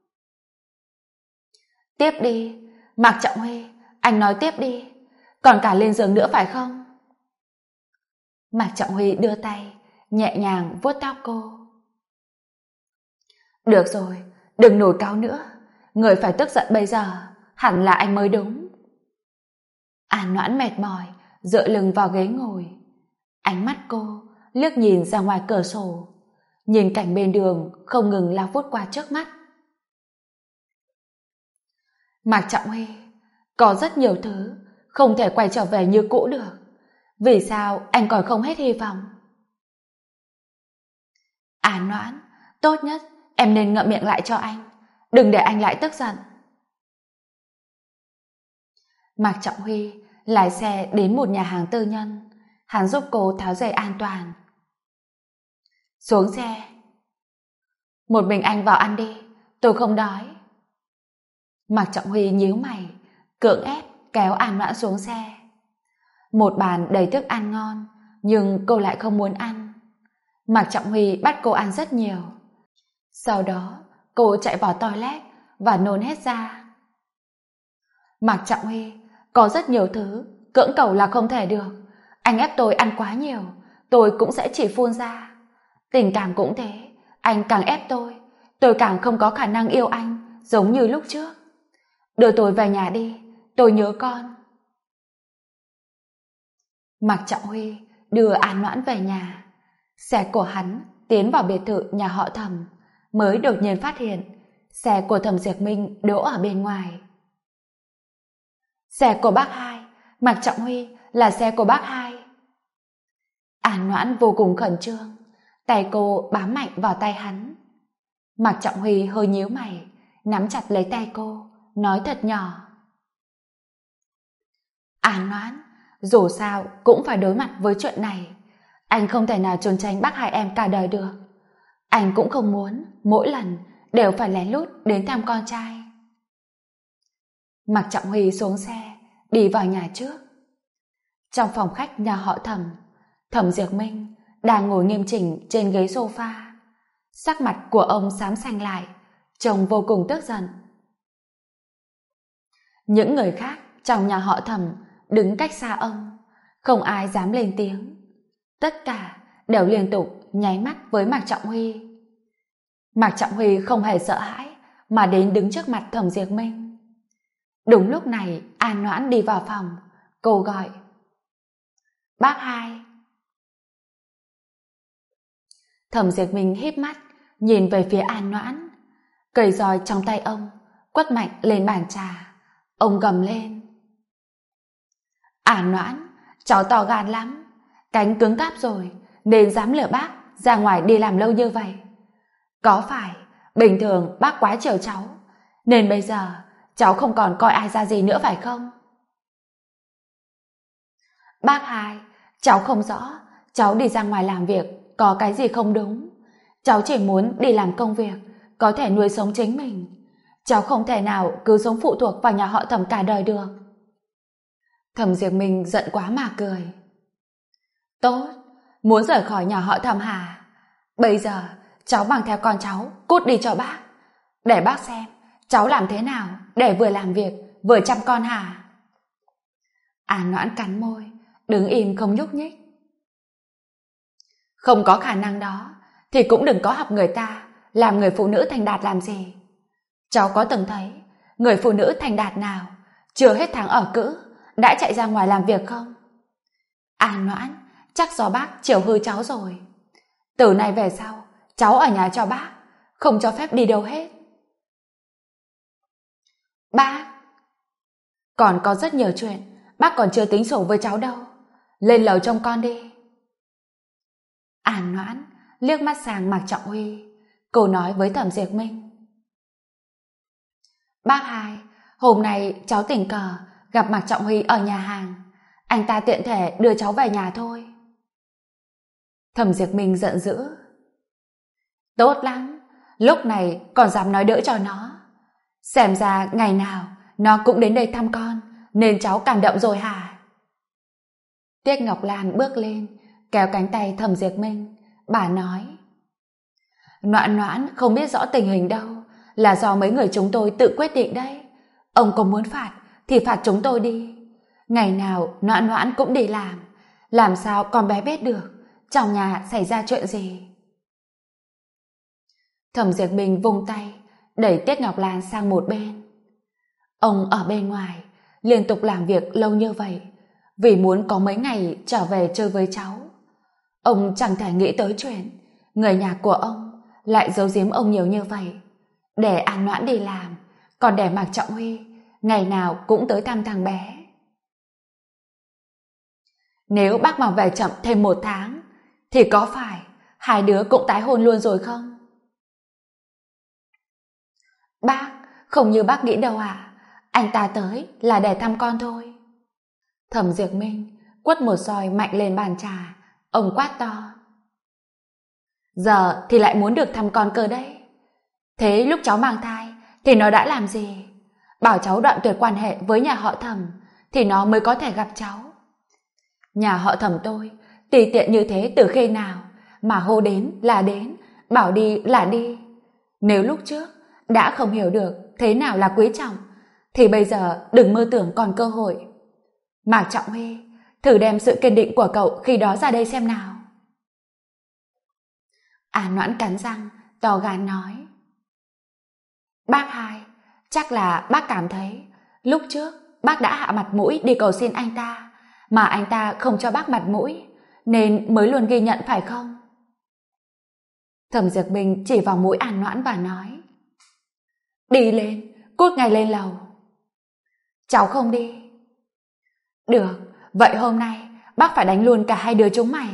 Tiếp đi, Mạc Trọng Huy, anh nói tiếp đi, còn cả lên giường nữa phải không? Mạc Trọng Huy đưa tay, nhẹ nhàng vuốt tóc cô. Được rồi, đừng nổi cáu nữa, người phải tức giận bây giờ, hẳn là anh mới đúng. An Noãn mệt mỏi, dựa lưng vào ghế ngồi. Ánh mắt cô liếc nhìn ra ngoài cửa sổ, nhìn cảnh bên đường không ngừng lao vút qua trước mắt. Mạc Trọng Huy, có rất nhiều thứ không thể quay trở về như cũ được. Vì sao anh còn không hết hy vọng? An Noãn, tốt nhất em nên ngậm miệng lại cho anh, đừng để anh lại tức giận. Mạc Trọng Huy lái xe đến một nhà hàng tư nhân, hắn giúp cô tháo dây an toàn. Xuống xe. Một mình anh vào ăn đi, tôi không đói. Mạc Trọng Huy nhíu mày, cưỡng ép kéo An Noãn xuống xe. một bàn đầy thức ăn ngon, nhưng cô lại không muốn ăn. Mạc Trọng Huy bắt cô ăn rất nhiều. Sau đó, cô chạy vào toilet và nôn hết ra. Mạc Trọng Huy, có rất nhiều thứ, cưỡng cầu là không thể được. Anh ép tôi ăn quá nhiều, tôi cũng sẽ chỉ phun ra. Tình cảm cũng thế, anh càng ép tôi càng không có khả năng yêu anh, giống như lúc trước. Đưa tôi về nhà đi, tôi nhớ con. Mạc Trọng Huy đưa An Noãn về nhà. Xe của hắn tiến vào biệt thự nhà họ Thẩm, mới đột nhiên phát hiện xe của Thẩm Diệp Minh đỗ ở bên ngoài. Xe của bác hai, Mạc Trọng Huy, là xe của bác hai. An Noãn vô cùng khẩn trương, tay cô bám mạnh vào tay hắn. Mạc Trọng Huy hơi nhíu mày, nắm chặt lấy tay cô, nói thật nhỏ. An Noãn, dù sao cũng phải đối mặt với chuyện này. Anh không thể nào trốn tránh bác hai em cả đời được. Anh cũng không muốn mỗi lần đều phải lén lút đến thăm con trai. Mạc Trọng Huy xuống xe, đi vào nhà trước. Trong phòng khách nhà họ Thẩm, Thẩm Diệp Minh đang ngồi nghiêm chỉnh trên ghế sofa. Sắc mặt của ông xám xanh lại, trông vô cùng tức giận. Những người khác trong nhà họ Thẩm đứng cách xa ông, không ai dám lên tiếng. Tất cả đều liên tục nháy mắt với Mạc Trọng Huy. Mạc Trọng Huy không hề sợ hãi mà đến đứng trước mặt Thẩm Diệp Minh. Đúng lúc này An Noãn đi vào phòng, cô gọi: Bác hai. Thẩm Diệp Minh híp mắt nhìn về phía An Noãn. Cây roi trong tay ông quất mạnh lên bàn trà. Ông gầm lên: An Noãn, cháu to gan lắm, cánh cứng cáp rồi nên dám lừa bác ra ngoài đi làm lâu như vậy. Có phải bình thường bác quá chiều cháu nên bây giờ cháu không còn coi ai ra gì nữa phải không? Bác hai, cháu không rõ cháu đi ra ngoài làm việc có cái gì không đúng. Cháu chỉ muốn đi làm công việc có thể nuôi sống chính mình. Cháu không thể nào cứ sống phụ thuộc vào nhà họ Thẩm cả đời được. Thẩm Diệp Minh giận quá mà cười. Tốt, muốn rời khỏi nhà họ Thẩm hả? Bây giờ cháu mang theo con cháu cút đi cho bác, để bác xem cháu làm thế nào để vừa làm việc vừa chăm con hả? An Noãn cắn môi, đứng im không nhúc nhích. Không có khả năng đó thì cũng đừng có học người ta làm người phụ nữ thành đạt làm gì. Cháu có từng thấy người phụ nữ thành đạt nào chưa hết tháng ở cữ đã chạy ra ngoài làm việc không? An Noãn, chắc do bác chiều hư cháu rồi. Từ nay về sau cháu ở nhà cho bác, không cho phép đi đâu hết. Bác, còn có rất nhiều chuyện bác còn chưa tính sổ với cháu đâu. Lên lầu trông con đi. An Noãn liếc mắt sang Mạc Trọng Huy, cô nói với Thẩm Diệp Minh: Bác hai, hôm nay cháu tình cờ gặp Mạc Trọng Huy ở nhà hàng, anh ta tiện thể đưa cháu về nhà thôi. Thẩm Diệp Minh giận dữ: Tốt lắm, lúc này còn dám nói đỡ cho nó. Xem ra ngày nào nó cũng đến đây thăm con nên cháu cảm động rồi hả? Tiết Ngọc Lan bước lên kéo cánh tay Thẩm Diệp Minh. Bà nói: Noãn Noãn không biết rõ tình hình đâu, là do mấy người chúng tôi tự quyết định đấy. Ông có muốn phạt thì phạt chúng tôi đi. Ngày nào Noãn Noãn cũng đi làm sao con bé biết được trong nhà xảy ra chuyện gì? Thẩm Diệp Minh vung tay đẩy Tiết Ngọc Lan sang một bên. Ông ở bên ngoài liên tục làm việc lâu như vậy vì muốn có mấy ngày trở về chơi với cháu. Ông chẳng thể nghĩ tới chuyện người nhà của ông lại giấu giếm ông nhiều như vậy, để An Noãn đi làm, còn để Mạc Trọng Huy ngày nào cũng tới thăm thằng bé. Nếu bác mà về chậm thêm 1 tháng thì có phải hai đứa cũng tái hôn luôn rồi không? Bác, không như bác nghĩ đâu ạ. Anh ta tới là để thăm con thôi. Thẩm Diệp Minh quất một roi mạnh lên bàn trà. Ông quát to: Giờ thì lại muốn được thăm con cơ đấy. Thế lúc cháu mang thai thì nó đã làm gì? Bảo cháu đoạn tuyệt quan hệ với nhà họ Thẩm thì nó mới có thể gặp cháu. Nhà họ Thẩm tôi tùy tiện như thế từ khi nào mà hô đến là đến, bảo đi là đi. Nếu lúc trước đã không hiểu được thế nào là quý trọng, thì bây giờ đừng mơ tưởng còn cơ hội. Mạc Trọng Huy, thử đem sự kiên định của cậu khi đó ra đây xem nào. An Noãn cắn răng, to gan nói. Bác hai, chắc là bác cảm thấy lúc trước bác đã hạ mặt mũi đi cầu xin anh ta, mà anh ta không cho bác mặt mũi, nên mới luôn ghi nhận phải không? Thẩm Diệp Minh chỉ vào mũi An Noãn và nói. Đi lên, cút ngay lên lầu. Cháu không đi. Được, vậy hôm nay bác phải đánh luôn cả hai đứa chúng mày.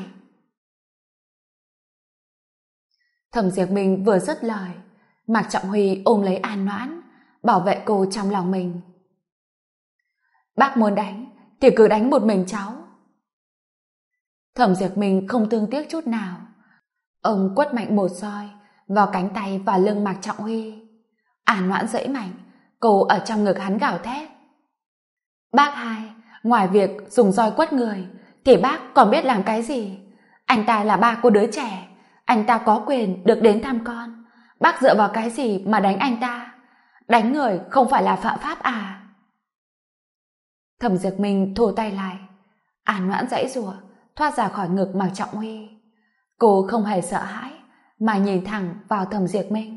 Thẩm Diệp Minh vừa dứt lời, Mạc Trọng Huy ôm lấy An Noãn, bảo vệ cô trong lòng mình. Bác muốn đánh thì cứ đánh một mình cháu. Thẩm Diệp Minh không thương tiếc chút nào. Ông quất mạnh một roi vào cánh tay và lưng Mạc Trọng Huy. An Noãn dãy mạnh, cô ở trong ngực hắn gào thét. Bác hai, ngoài việc dùng roi quất người thì bác còn biết làm cái gì? Anh ta là ba của đứa trẻ, anh ta có quyền được đến thăm con. Bác dựa vào cái gì mà đánh anh ta? Đánh người không phải là phạm pháp à? Thẩm Diệp Minh thu tay lại. An Noãn giãy giụa thoát ra khỏi ngực Mạc Trọng Huy. Cô không hề sợ hãi mà nhìn thẳng vào Thẩm Diệp Minh.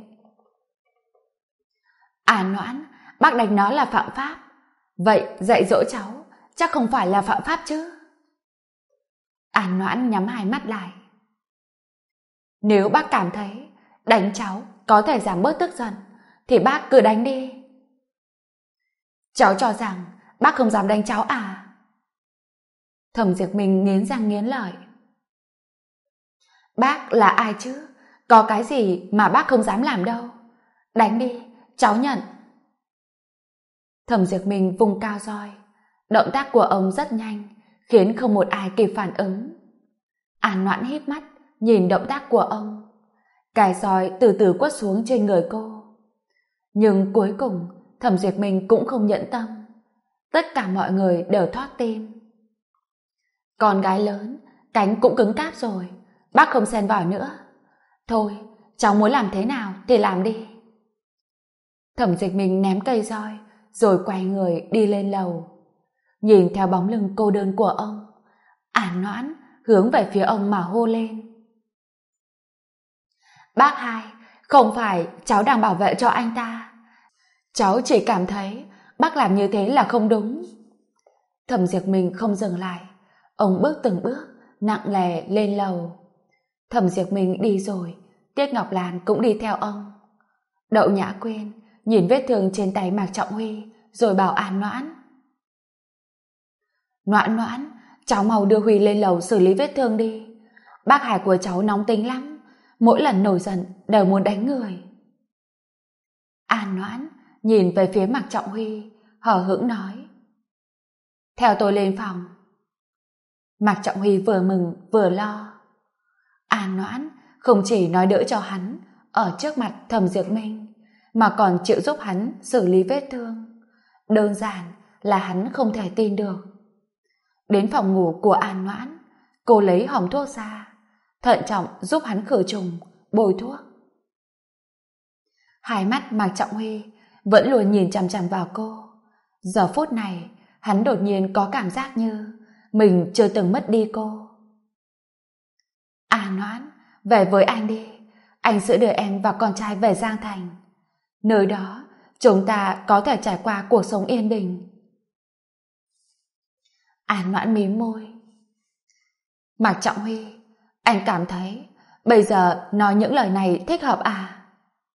An Noãn, bác đánh nó là phạm pháp, vậy dạy dỗ cháu chắc không phải là phạm pháp chứ? An Noãn nhắm hai mắt lại. Nếu bác cảm thấy đánh cháu có thể giảm bớt tức giận thì bác cứ đánh đi. Cháu cho rằng bác không dám đánh cháu à? Thẩm Diệp Minh nghiến răng nghiến lợi. Bác là ai chứ? Có cái gì mà bác không dám làm đâu. Đánh đi, cháu nhận. Thẩm Diệp Minh vung cao roi. Động tác của ông rất nhanh, khiến không một ai kịp phản ứng. An Noãn híp mắt nhìn động tác của ông. Cái roi từ từ quất xuống trên người cô. Nhưng cuối cùng Thẩm Diệp Minh cũng không nhẫn tâm. Tất cả mọi người đều thót tim. Con gái lớn, cánh cũng cứng cáp rồi, bác không xen vào nữa. Thôi, cháu muốn làm thế nào thì làm đi. Thẩm Diệp Minh ném cây roi, rồi quay người đi lên lầu. Nhìn theo bóng lưng cô đơn của ông, An Noãn hướng về phía ông mà hô lên. Bác hai, không phải cháu đang bảo vệ cho anh ta. Cháu chỉ cảm thấy bác làm như thế là không đúng. Thẩm Diệp Minh không dừng lại. Ông bước từng bước, nặng nề lên lầu. Thẩm Diệp Minh đi rồi, Tiết Ngọc Lan cũng đi theo ông. Đậu Nhã Quyên nhìn vết thương trên tay Mạc Trọng Huy, rồi bảo An Noãn. Noãn Noãn, cháu mau đưa Huy lên lầu xử lý vết thương đi. Bác Hải của cháu nóng tính lắm, mỗi lần nổi giận đều muốn đánh người. An Noãn nhìn về phía Mạc Trọng Huy, hờ hững nói. Theo tôi lên phòng. Mạc Trọng Huy vừa mừng vừa lo. An Noãn không chỉ nói đỡ cho hắn ở trước mặt Thẩm Diệp Minh, mà còn chịu giúp hắn xử lý vết thương. Đơn giản là hắn không thể tin được. Đến phòng ngủ của An Noãn, cô lấy hòm thuốc ra, thận trọng giúp hắn khử trùng, bôi thuốc. Hai mắt Mạc Trọng Huy vẫn luôn nhìn chằm chằm vào cô. Giờ phút này, hắn đột nhiên có cảm giác như mình chưa từng mất đi cô. An Noãn, về với anh đi. Anh sẽ đưa em và con trai về Giang Thành. Nơi đó, chúng ta có thể trải qua cuộc sống yên bình. An Noãn mím môi. Mạc Trọng Huy, anh cảm thấy bây giờ nói những lời này thích hợp à?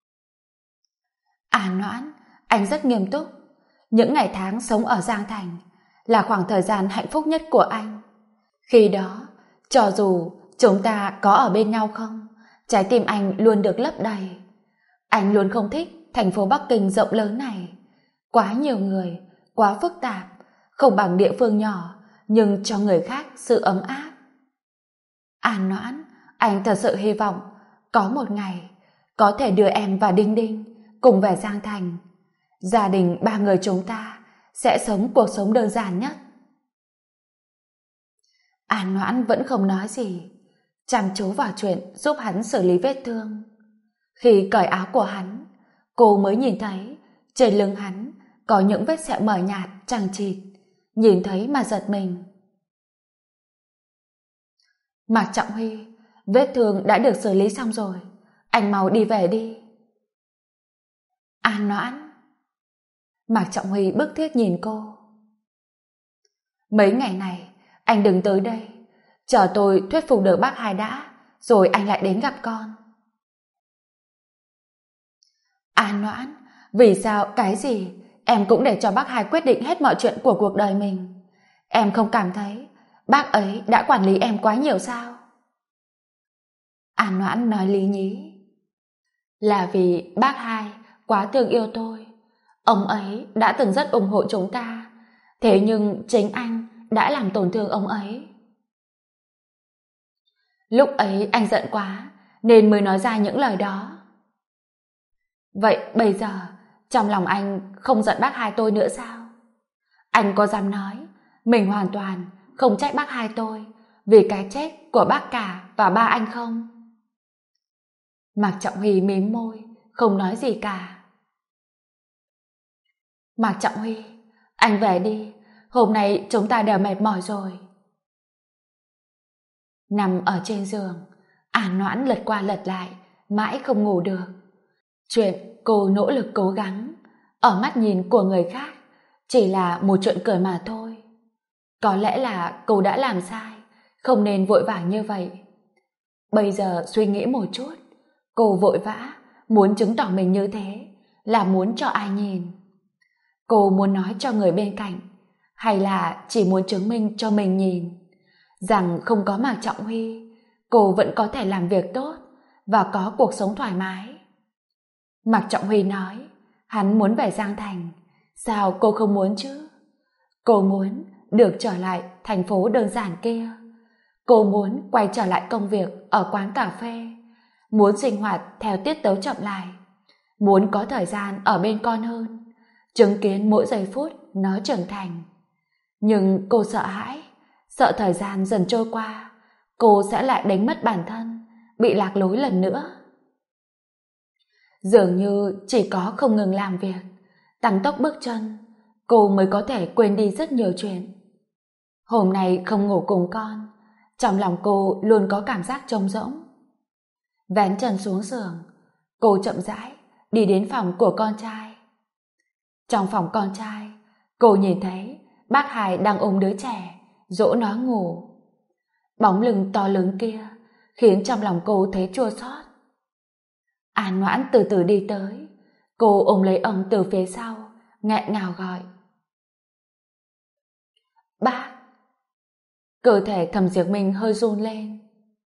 An Noãn, anh rất nghiêm túc. Những ngày tháng sống ở Giang Thành là khoảng thời gian hạnh phúc nhất của anh. Khi đó, cho dù chúng ta có ở bên nhau không, trái tim anh luôn được lấp đầy. Anh luôn không thích thành phố Bắc Kinh rộng lớn này. Quá nhiều người, quá phức tạp, không bằng địa phương nhỏ, nhưng cho người khác sự ấm áp. An Noãn, anh thật sự hy vọng có một ngày có thể đưa em và Đinh Đinh cùng về Giang Thành. Gia đình ba người chúng ta sẽ sống cuộc sống đơn giản nhất. An Noãn vẫn không nói gì, chăm chú vào chuyện giúp hắn xử lý vết thương. Khi cởi áo của hắn, cô mới nhìn thấy trên lưng hắn có những vết sẹo mờ nhạt chằng chịt, nhìn thấy mà giật mình. Mạc Trọng Huy, vết thương đã được xử lý xong rồi, anh mau đi về đi. An Noãn. Mạc Trọng Huy bức thiết nhìn cô. Mấy ngày này anh đừng tới đây, chờ tôi thuyết phục được bác hai đã, rồi anh lại đến gặp con. An Noãn, vì sao cái gì em cũng để cho bác hai quyết định hết mọi chuyện của cuộc đời mình? Em không cảm thấy bác ấy đã quản lý em quá nhiều sao? An Noãn nói lý nhí. Là vì bác hai quá thương yêu tôi. Ông ấy đã từng rất ủng hộ chúng ta, thế nhưng chính anh đã làm tổn thương ông ấy. Lúc ấy anh giận quá nên mới nói ra những lời đó. Vậy bây giờ trong lòng anh không giận bác hai tôi nữa sao? Anh có dám nói mình hoàn toàn không trách bác hai tôi vì cái chết của bác cả và ba anh không? Mạc Trọng Huy mím môi, không nói gì cả. Mạc Trọng Huy, anh về đi, hôm nay chúng ta đều mệt mỏi rồi. Nằm ở trên giường, An Noãn lật qua lật lại, mãi không ngủ được. Chuyện cô nỗ lực cố gắng, ở mắt nhìn của người khác, chỉ là một chuyện cười mà thôi. Có lẽ là cô đã làm sai, không nên vội vàng như vậy. Bây giờ suy nghĩ một chút, cô vội vã, muốn chứng tỏ mình như thế, là muốn cho ai nhìn? Cô muốn nói cho người bên cạnh, hay là chỉ muốn chứng minh cho mình nhìn, rằng không có Mạc Trọng Huy, cô vẫn có thể làm việc tốt và có cuộc sống thoải mái. Mạc Trọng Huy nói, hắn muốn về Giang Thành, sao cô không muốn chứ? Cô muốn được trở lại thành phố đơn giản kia. Cô muốn quay trở lại công việc ở quán cà phê, muốn sinh hoạt theo tiết tấu chậm lại, muốn có thời gian ở bên con hơn, chứng kiến mỗi giây phút nó trưởng thành. Nhưng cô sợ hãi, sợ thời gian dần trôi qua, cô sẽ lại đánh mất bản thân, bị lạc lối lần nữa. Dường như chỉ có không ngừng làm việc, tăng tốc bước chân, cô mới có thể quên đi rất nhiều chuyện. Hôm nay không ngủ cùng con, trong lòng cô luôn có cảm giác trống rỗng. Vén chân xuống giường, cô chậm rãi đi đến phòng của con trai. Trong phòng con trai, cô nhìn thấy bác Hải đang ôm đứa trẻ, dỗ nó ngủ. Bóng lưng to lớn kia khiến trong lòng cô thấy chua xót. An Noãn từ từ đi tới, cô ôm lấy ông từ phía sau, nghẹn ngào gọi. Bác! Cơ thể Thẩm Diệp Minh hơi run lên.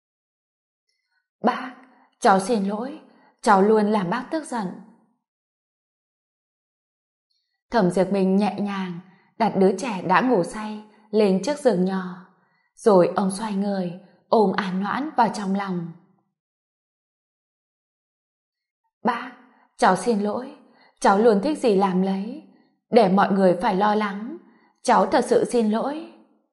Bác, cháu xin lỗi, cháu luôn làm bác tức giận. Thẩm Diệp Minh nhẹ nhàng đặt đứa trẻ đã ngủ say lên chiếc giường nhỏ, rồi ông xoay người ôm An Noãn vào trong lòng. Bác, cháu xin lỗi, cháu luôn thích gì làm lấy, để mọi người phải lo lắng, cháu thật sự xin lỗi.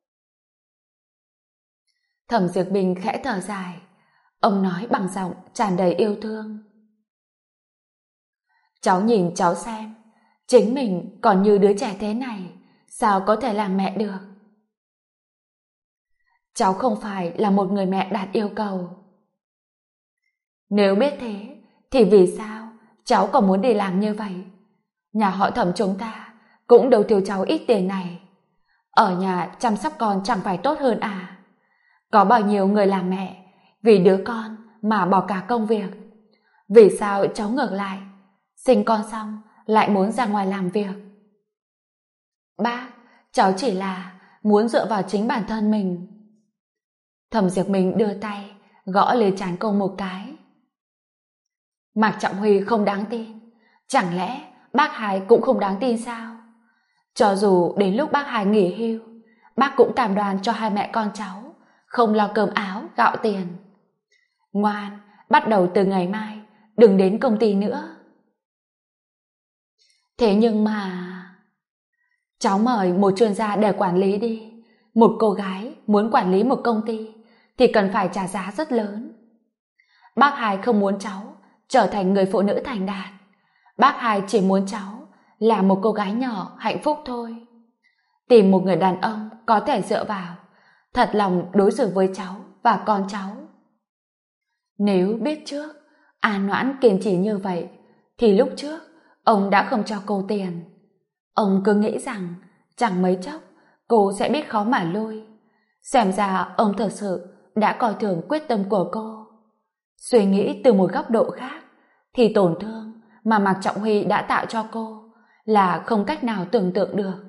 Thẩm Diệp Minh khẽ thở dài, ông nói bằng giọng tràn đầy yêu thương. Cháu nhìn cháu xem, chính mình còn như đứa trẻ thế này, sao có thể làm mẹ được? Cháu không phải là một người mẹ đạt yêu cầu. Nếu biết thế, thì vì sao cháu còn muốn đi làm như vậy? Nhà họ Thẩm chúng ta cũng đâu thiếu cháu ít tiền này. Ở nhà chăm sóc con chẳng phải tốt hơn à? Có bao nhiêu người làm mẹ vì đứa con mà bỏ cả công việc. Vì sao cháu ngược lại, sinh con xong lại muốn ra ngoài làm việc? Bác, cháu chỉ là muốn dựa vào chính bản thân mình. Thẩm Diệp Minh đưa tay gõ lên trán cô một cái. Mạc Trọng Huy không đáng tin, chẳng lẽ bác Hải cũng không đáng tin sao? Cho dù đến lúc bác Hải nghỉ hưu, bác cũng cam đoan cho hai mẹ con cháu không lo cơm áo gạo tiền. Ngoan, bắt đầu từ ngày mai đừng đến công ty nữa. Thế nhưng mà cháu mời một chuyên gia để quản lý đi, một cô gái muốn quản lý một công ty thì cần phải trả giá rất lớn. Bác Hai không muốn cháu trở thành người phụ nữ thành đạt. Bác Hai chỉ muốn cháu là một cô gái nhỏ hạnh phúc thôi. Tìm một người đàn ông có thể dựa vào, thật lòng đối xử với cháu và con cháu. Nếu biết trước An Noãn kiên trì như vậy thì lúc trước ông đã không cho cô tiền. Ông cứ nghĩ rằng chẳng mấy chốc cô sẽ biết khó mà lui. Xem ra ông thật sự đã coi thường quyết tâm của cô. Suy nghĩ từ một góc độ khác thì tổn thương mà Mạc Trọng Huy đã tạo cho cô là không cách nào tưởng tượng được.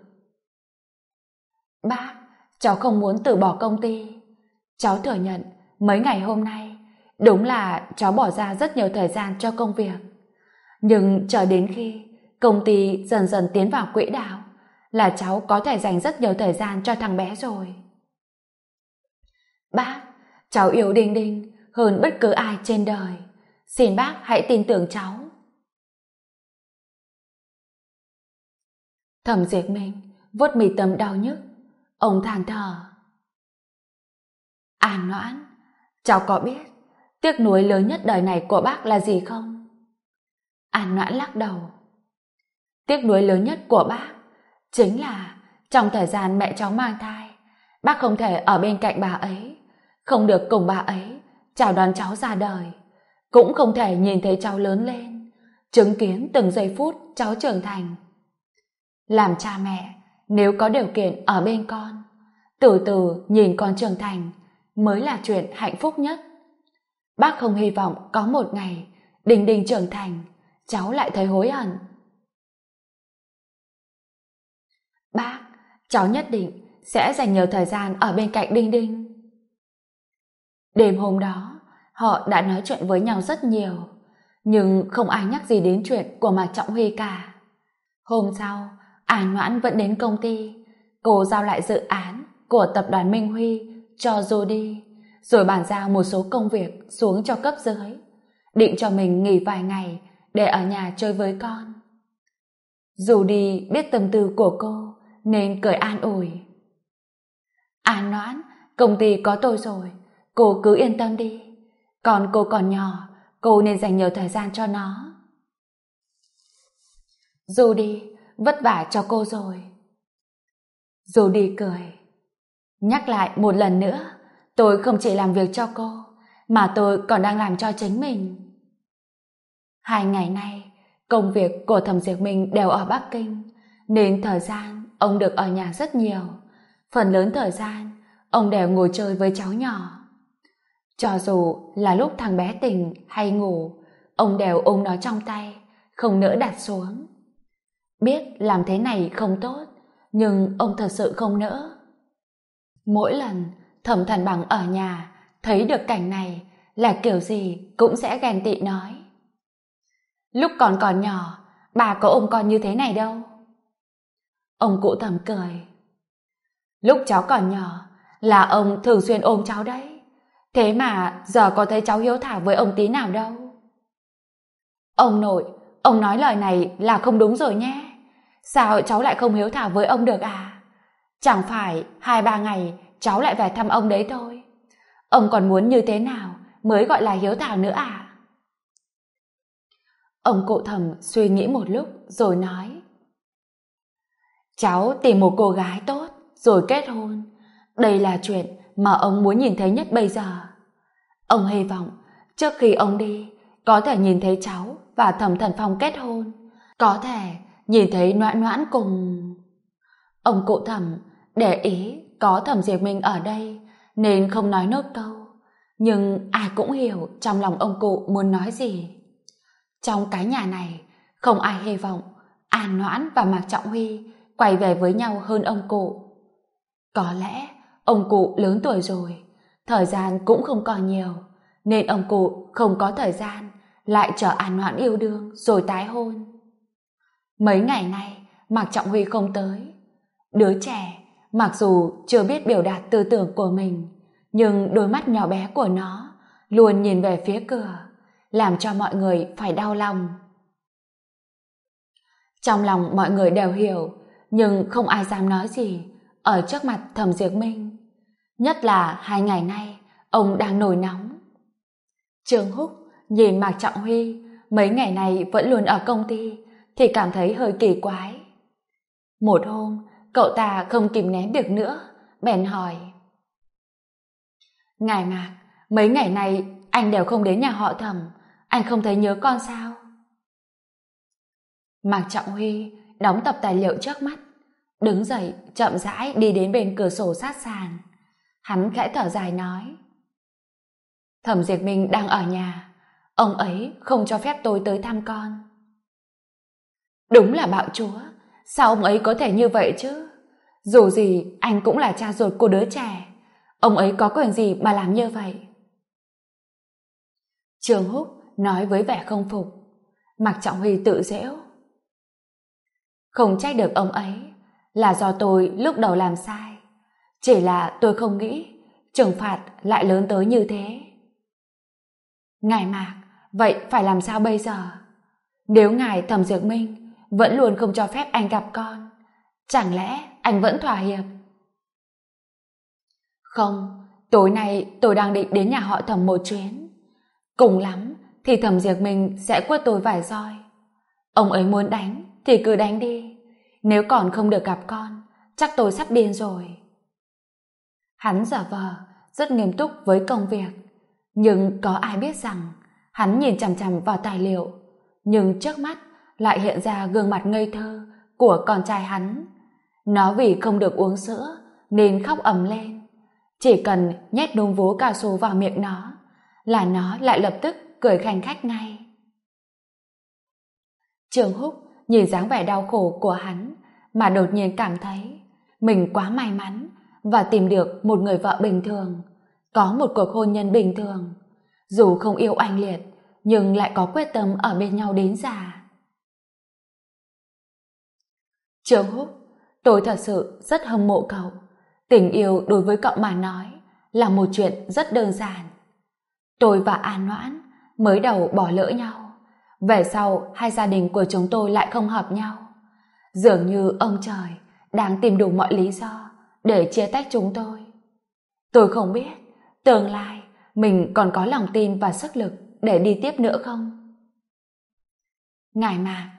Bác, cháu không muốn từ bỏ công ty. Cháu thừa nhận mấy ngày hôm nay đúng là cháu bỏ ra rất nhiều thời gian cho công việc. Nhưng chờ đến khi công ty dần dần tiến vào quỹ đạo là cháu có thể dành rất nhiều thời gian cho thằng bé rồi. Bác, cháu yêu Đinh Đinh hơn bất cứ ai trên đời. Xin bác hãy tin tưởng cháu. Thẩm Diệt Minh vuốt mi tâm đau nhức. Ông than thở. An Noãn, cháu có biết tiếc nuối lớn nhất đời này của bác là gì không? An Noãn lắc đầu. Tiếc nuối lớn nhất của bác chính là trong thời gian mẹ cháu mang thai, bác không thể ở bên cạnh bà ấy, không được cùng bà ấy chào đón cháu ra đời, cũng không thể nhìn thấy cháu lớn lên, chứng kiến từng giây phút cháu trưởng thành. Làm cha mẹ, nếu có điều kiện ở bên con, từ từ nhìn con trưởng thành mới là chuyện hạnh phúc nhất. Bác không hy vọng có một ngày Đinh Đinh trưởng thành, cháu lại thấy hối hận. Bác, cháu nhất định sẽ dành nhiều thời gian ở bên cạnh Đinh Đinh. Đêm hôm đó, họ đã nói chuyện với nhau rất nhiều, nhưng không ai nhắc gì đến chuyện của Mạc Trọng Huy cả. Hôm sau, An Noãn vẫn đến công ty. Cô giao lại dự án của tập đoàn Minh Huy cho Jody, rồi bàn giao một số công việc xuống cho cấp dưới, định cho mình nghỉ vài ngày để ở nhà chơi với con. Jody biết tâm tư của cô nên cười an ủi. An Noãn, công ty có tôi rồi, cô cứ yên tâm đi. Còn cô còn nhỏ, cô nên dành nhiều thời gian cho nó. Jody, vất vả cho cô rồi. Jody cười. Nhắc lại một lần nữa, tôi không chỉ làm việc cho cô, mà tôi còn đang làm cho chính mình. 2 ngày nay, công việc của Thẩm Diệt Minh đều ở Bắc Kinh, nên thời gian ông được ở nhà rất nhiều. Phần lớn thời gian, ông đều ngồi chơi với cháu nhỏ. Cho dù là lúc thằng bé tỉnh hay ngủ, ông đều ôm nó trong tay, không nỡ đặt xuống. Biết làm thế này không tốt, nhưng ông thật sự không nỡ. Mỗi lần Thẩm Thần Bằng ở nhà thấy được cảnh này là kiểu gì cũng sẽ ghen tị nói. Lúc còn nhỏ, bà có ôm con như thế này đâu. Ông cụ Thẩm cười. Lúc cháu còn nhỏ là ông thường xuyên ôm cháu đấy. Thế mà giờ có thấy cháu hiếu thảo với ông tí nào đâu. Ông nội, ông nói lời này là không đúng rồi nhé. Sao cháu lại không hiếu thảo với ông được à? Chẳng phải 2-3 ngày cháu lại về thăm ông đấy thôi. Ông còn muốn như thế nào mới gọi là hiếu thảo nữa à? Ông cụ Thẩm suy nghĩ một lúc rồi nói. Cháu tìm một cô gái tốt rồi kết hôn. Đây là chuyện mà ông muốn nhìn thấy nhất bây giờ. Ông hy vọng trước khi ông đi có thể nhìn thấy cháu và Thẩm Thần Phong kết hôn, có thể nhìn thấy Noãn Noãn cùng... Ông cụ Thẩm để ý có Thẩm Diệt Minh ở đây nên không nói nốt câu, nhưng ai cũng hiểu trong lòng ông cụ muốn nói gì. Trong cái nhà này không ai hy vọng An Noãn và Mạc Trọng Huy quay về với nhau hơn ông cụ. Có lẽ ông cụ lớn tuổi rồi, thời gian cũng không còn nhiều, nên ông cụ không có thời gian lại chờ An Noãn yêu đương rồi tái hôn. Mấy ngày nay Mạc Trọng Huy không tới. Đứa trẻ mặc dù chưa biết biểu đạt tư tưởng của mình, nhưng đôi mắt nhỏ bé của nó luôn nhìn về phía cửa, làm cho mọi người phải đau lòng. Trong lòng mọi người đều hiểu, nhưng không ai dám nói gì. ở trước mặt Thẩm Diệp Minh. Nhất là 2 ngày nay, ông đang nổi nóng. Trương Húc nhìn Mạc Trọng Huy mấy ngày này vẫn luôn ở công ty thì cảm thấy hơi kỳ quái. Một hôm, cậu ta không kìm nén được nữa, bèn hỏi: Ngài Mạc, mấy ngày này anh đều không đến nhà họ Thẩm, anh không thấy nhớ con sao? Mạc Trọng Huy đóng tập tài liệu trước mắt, đứng dậy chậm rãi đi đến bên cửa sổ sát sàn. Hắn khẽ thở dài nói: Thẩm Diệp Minh đang ở nhà, ông ấy không cho phép tôi tới thăm con. Đúng là bạo chúa, sao ông ấy có thể như vậy chứ? Dù gì anh cũng là cha ruột của đứa trẻ, ông ấy có quyền gì mà làm như vậy? Trương Húc nói với vẻ không phục. Mạc Trọng Huy tự giễu: Không trách được ông ấy, là do tôi lúc đầu làm sai. Chỉ là tôi không nghĩ trừng phạt lại lớn tới như thế. Ngài Mạc, vậy phải làm sao bây giờ? Nếu ngài Thẩm Diệp Minh vẫn luôn không cho phép anh gặp con, chẳng lẽ anh vẫn thỏa hiệp? Không, tối nay tôi đang định đến nhà họ Thẩm một chuyến. Cùng lắm thì Thẩm Diệp Minh sẽ quất tôi vài roi. Ông ấy muốn đánh thì cứ đánh đi. Nếu còn không được gặp con, chắc tôi sắp điên rồi. Hắn giả vờ rất nghiêm túc với công việc, nhưng có ai biết rằng hắn nhìn chằm chằm vào tài liệu, nhưng trước mắt lại hiện ra gương mặt ngây thơ của con trai hắn. Nó vì không được uống sữa nên khóc ầm lên. Chỉ cần nhét núm vú cao su vào miệng nó là nó lại lập tức cười khanh khách ngay. Trương Húc nhìn dáng vẻ đau khổ của hắn mà đột nhiên cảm thấy mình quá may mắn và tìm được một người vợ bình thường, có một cuộc hôn nhân bình thường, dù không yêu oanh liệt nhưng lại có quyết tâm ở bên nhau đến già. Trương Húc, tôi thật sự rất hâm mộ cậu. Tình yêu đối với cậu mà nói là một chuyện rất đơn giản. Tôi và An Noãn mới đầu bỏ lỡ nhau, về sau hai gia đình của chúng tôi lại không hợp nhau. Dường như ông trời đang tìm đủ mọi lý do để chia tách chúng tôi. Tôi không biết tương lai mình còn có lòng tin và sức lực để đi tiếp nữa không? Ngài Mạc.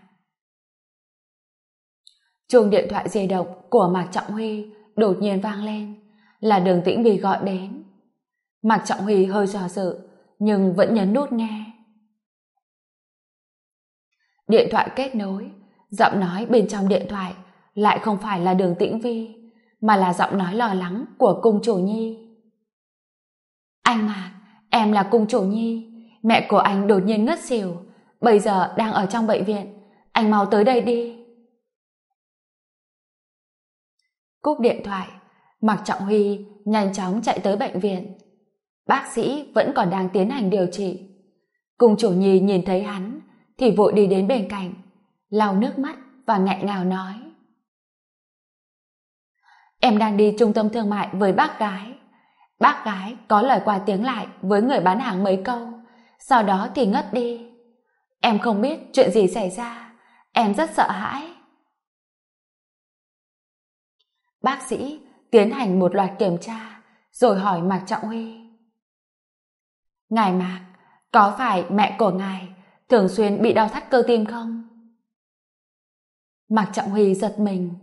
Chuông điện thoại di động của Mạc Trọng Huy đột nhiên vang lên, là Đường Tĩnh Bì gọi đến. Mạc Trọng Huy hơi do dự nhưng vẫn nhấn nút nghe. Điện thoại kết nối, giọng nói bên trong điện thoại lại không phải là Đường Tĩnh Vi, mà là giọng nói lo lắng của cung chủ Nhi. Anh Mạc, em là cung chủ Nhi, mẹ của anh đột nhiên ngất xỉu, bây giờ đang ở trong bệnh viện, anh mau tới đây đi. Cúp điện thoại, Mạc Trọng Huy nhanh chóng chạy tới bệnh viện. Bác sĩ vẫn còn đang tiến hành điều trị. Cung chủ Nhi nhìn thấy hắn thì vội đi đến bên cạnh, lau nước mắt và nghẹn ngào nói: Em đang đi trung tâm thương mại với bác gái. Bác gái có lời qua tiếng lại với người bán hàng mấy câu, sau đó thì ngất đi. Em không biết chuyện gì xảy ra, em rất sợ hãi. Bác sĩ tiến hành một loạt kiểm tra rồi hỏi Mạc Trọng Huy: Ngài Mạc, có phải mẹ của ngài thường xuyên bị đau thắt cơ tim không? Mạc Trọng Huy giật mình.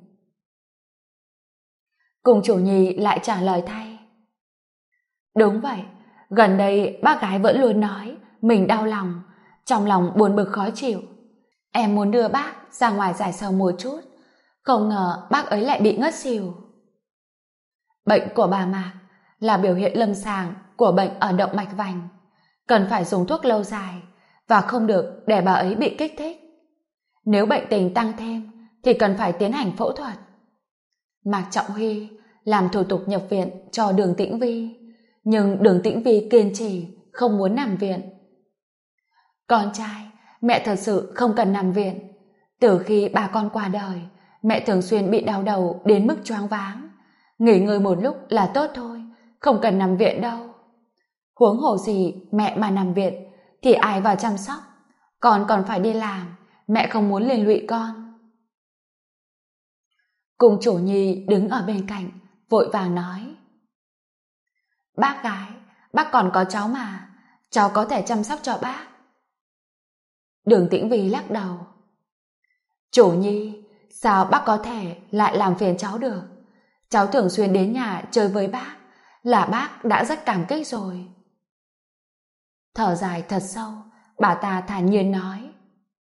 Cung chủ Nhi lại trả lời thay: Đúng vậy, gần đây bác gái vẫn luôn nói mình đau lòng, trong lòng buồn bực khó chịu. Em muốn đưa bác ra ngoài giải sầu một chút, không ngờ bác ấy lại bị ngất xỉu. Bệnh của bà Mạc là biểu hiện lâm sàng của bệnh ở động mạch vành, cần phải dùng thuốc lâu dài và không được để bà ấy bị kích thích. Nếu bệnh tình tăng thêm thì cần phải tiến hành phẫu thuật. Mạc Trọng Huy làm thủ tục nhập viện cho Đường Tĩnh Vi, nhưng Đường Tĩnh Vi kiên trì không muốn nằm viện. Con trai, mẹ thật sự không cần nằm viện. Từ khi ba con qua đời, mẹ thường xuyên bị đau đầu đến mức choáng váng. Nghỉ ngơi một lúc là tốt thôi, không cần nằm viện đâu. Huống hồ gì mẹ mà nằm viện thì ai vào chăm sóc? Con còn phải đi làm, mẹ không muốn liên lụy con. Cùng chủ nhi đứng ở bên cạnh, vội vàng nói. Bác gái, bác còn có cháu mà, cháu có thể chăm sóc cho bác. Đường Tĩnh Vi lắc đầu. Chủ nhi, sao bác có thể lại làm phiền cháu được? Cháu thường xuyên đến nhà chơi với bác, là bác đã rất cảm kích rồi. Thở dài thật sâu, bà ta thản nhiên nói.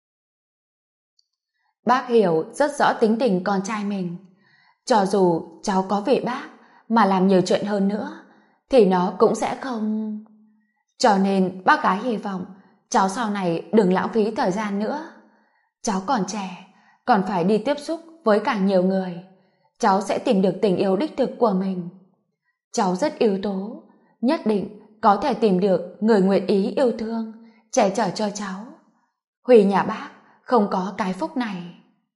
Bác hiểu rất rõ tính tình con trai mình. Cho dù cháu có vì bác mà làm nhiều chuyện hơn nữa, thì nó cũng sẽ không... Cho nên bác gái hy vọng cháu sau này đừng lãng phí thời gian nữa. Cháu còn trẻ, còn phải đi tiếp xúc với càng nhiều người. Cháu sẽ tìm được tình yêu đích thực của mình. Cháu rất ưu tố, nhất định có thể tìm được người nguyện ý yêu thương, che chở cho cháu. Huy nhà bác không có cái phúc này.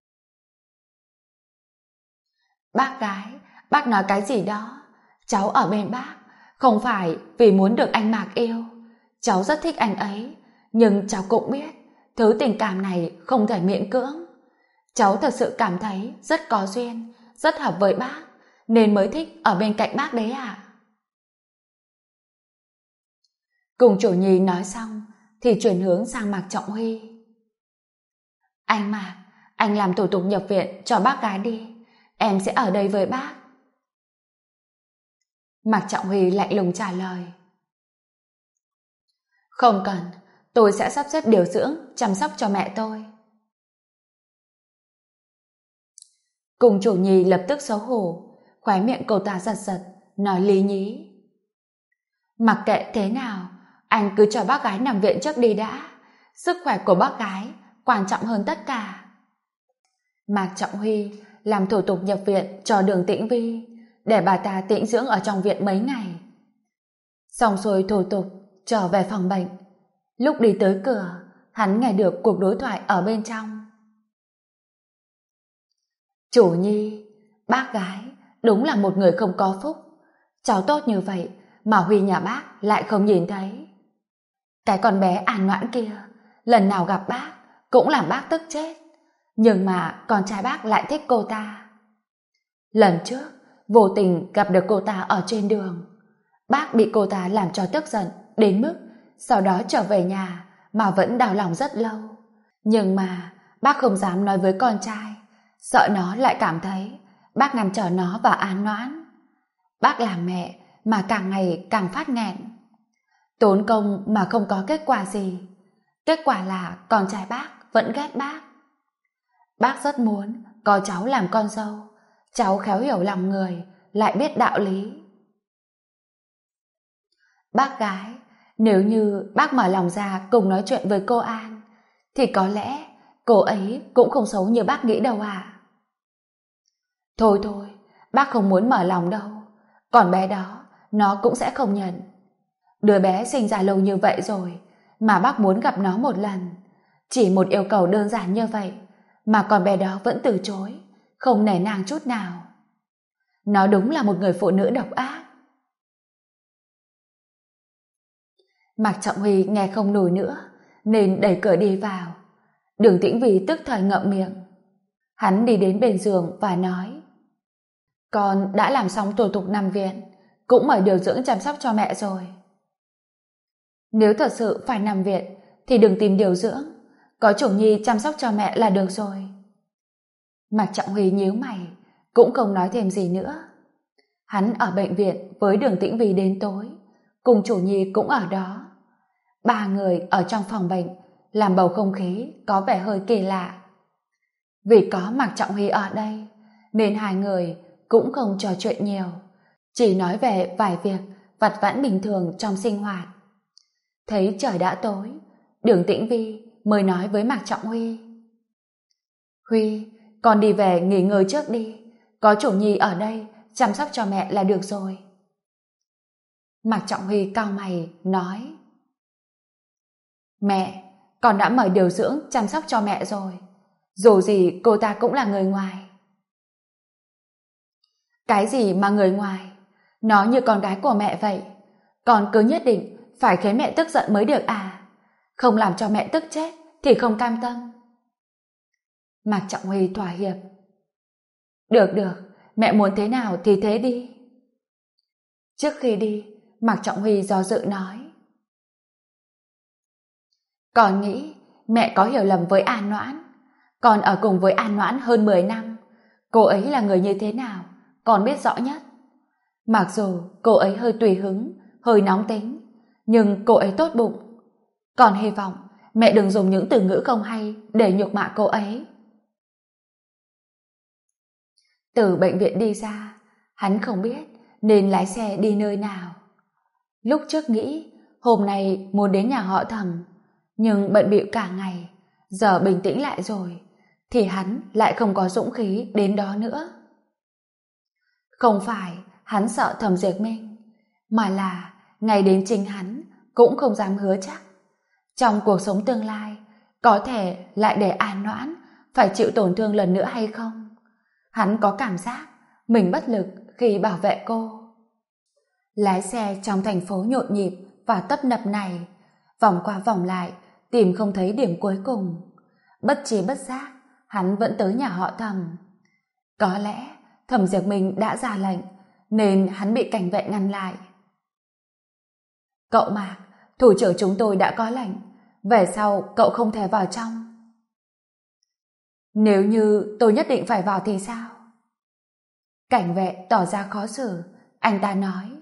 Bác gái, bác nói cái gì đó? Cháu ở bên bác không phải vì muốn được anh Mạc yêu. Cháu rất thích anh ấy, nhưng cháu cũng biết thứ tình cảm này không thể miễn cưỡng. Cháu thật sự cảm thấy rất có duyên, rất hợp với bác, nên mới thích ở bên cạnh bác đấy ạ. Cùng chủ nhi nói xong thì chuyển hướng sang Mạc Trọng Huy. Anh Mạc, anh làm thủ tục nhập viện cho bác gái đi, em sẽ ở đây với bác. Mạc Trọng Huy lạnh lùng trả lời. Không cần, tôi sẽ sắp xếp điều dưỡng, chăm sóc cho mẹ tôi. Cùng chủ nhi lập tức xấu hổ, khóe miệng cô ta giật giật, nói lý nhí. Mặc kệ thế nào, anh cứ cho bác gái nằm viện trước đi đã. Sức khỏe của bác gái quan trọng hơn tất cả. Mạc Trọng Huy làm thủ tục nhập viện cho Đường Tĩnh Vi, để bà ta tĩnh dưỡng ở trong viện mấy ngày. Xong xuôi thủ tục, trở về phòng bệnh. Lúc đi tới cửa, hắn nghe được cuộc đối thoại ở bên trong. Chủ nhi, bác gái đúng là một người không có phúc. Cháu tốt như vậy mà Huy nhà bác lại không nhìn thấy. Cái con bé An Noãn kia, lần nào gặp bác cũng làm bác tức chết. Nhưng mà con trai bác lại thích cô ta. Lần trước, vô tình gặp được cô ta ở trên đường. Bác bị cô ta làm cho tức giận đến mức sau đó trở về nhà mà vẫn đau lòng rất lâu. Nhưng mà bác không dám nói với con trai, sợ nó lại cảm thấy bác ngăn trở nó và An Noãn. Bác làm mẹ mà càng ngày càng phát nghẹn. Tốn công mà không có kết quả gì. Kết quả là con trai bác vẫn ghét bác. Bác rất muốn có cháu làm con dâu. Cháu khéo hiểu lòng người, lại biết đạo lý. Bác gái, nếu như bác mở lòng ra cùng nói chuyện với cô An, thì có lẽ cô ấy cũng không xấu như bác nghĩ đâu ạ. Thôi thôi, bác không muốn mở lòng đâu. Còn bé đó, nó cũng sẽ không nhận. Đứa bé sinh ra lâu như vậy rồi, mà bác muốn gặp nó một lần. Chỉ một yêu cầu đơn giản như vậy, mà con bé đó vẫn từ chối, không nể nang chút nào. Nó đúng là một người phụ nữ độc ác. Mạc Trọng Huy nghe không nổi nữa, nên đẩy cửa đi vào. Đường Tĩnh Vi tức thời ngậm miệng. Hắn đi đến bên giường và nói: Con đã làm xong thủ tục nằm viện, cũng mời điều dưỡng chăm sóc cho mẹ rồi. Nếu thật sự phải nằm viện thì đừng tìm điều dưỡng, có chủ nhi chăm sóc cho mẹ là được rồi. Mạc Trọng Huy nhíu mày, cũng không nói thêm gì nữa. Hắn ở bệnh viện với Đường Tĩnh Vi đến tối, cùng chủ nhi cũng ở đó. Ba người ở trong phòng bệnh làm bầu không khí có vẻ hơi kỳ lạ. Vì có Mạc Trọng Huy ở đây nên hai người cũng không trò chuyện nhiều, chỉ nói về vài việc vặt vãnh bình thường trong sinh hoạt. Thấy trời đã tối, Đường Tĩnh Vi mới nói với Mạc Trọng Huy: Huy, con đi về nghỉ ngơi trước đi, có chủ nhi ở đây chăm sóc cho mẹ là được rồi. Mạc Trọng Huy cau mày nói: Mẹ, con đã mời điều dưỡng chăm sóc cho mẹ rồi, dù gì cô ta cũng là người ngoài. Cái gì mà người ngoài? Nó như con gái của mẹ vậy, con cứ nhất định phải khiến mẹ tức giận mới được à? Không làm cho mẹ tức chết thì không cam tâm. Mạc Trọng Huy thỏa hiệp: Được, mẹ muốn thế nào thì thế đi. Trước khi đi, Mạc Trọng Huy do dự nói. Con nghĩ mẹ có hiểu lầm với An Noãn. Con ở cùng với An Noãn hơn 10 năm. Cô ấy là người như thế nào, con biết rõ nhất. Mặc dù cô ấy hơi tùy hứng, hơi nóng tính, nhưng cô ấy tốt bụng. Con hy vọng mẹ đừng dùng những từ ngữ không hay để nhục mạ cô ấy. Từ bệnh viện đi ra, hắn không biết nên lái xe đi nơi nào. Lúc trước nghĩ hôm nay muốn đến nhà họ Thẩm, nhưng bận bịu cả ngày, giờ bình tĩnh lại rồi thì hắn lại không có dũng khí đến đó nữa. Không phải hắn sợ Thẩm Diệt Minh, mà là ngày đến chính hắn cũng không dám hứa chắc. Trong cuộc sống tương lai, có thể lại để An Noãn phải chịu tổn thương lần nữa hay không? Hắn có cảm giác mình bất lực khi bảo vệ cô. Lái xe trong thành phố nhộn nhịp và tấp nập này, vòng qua vòng lại, tìm không thấy điểm cuối cùng. Bất trí bất giác, hắn vẫn tới nhà họ Thẩm. Có lẽ Thẩm Diệt Minh đã ra lệnh, nên hắn bị cảnh vệ ngăn lại. Cậu Mạc, thủ trưởng chúng tôi đã có lệnh, về sau cậu không thể vào trong. Nếu như tôi nhất định phải vào thì sao? Cảnh vệ tỏ ra khó xử, anh ta nói.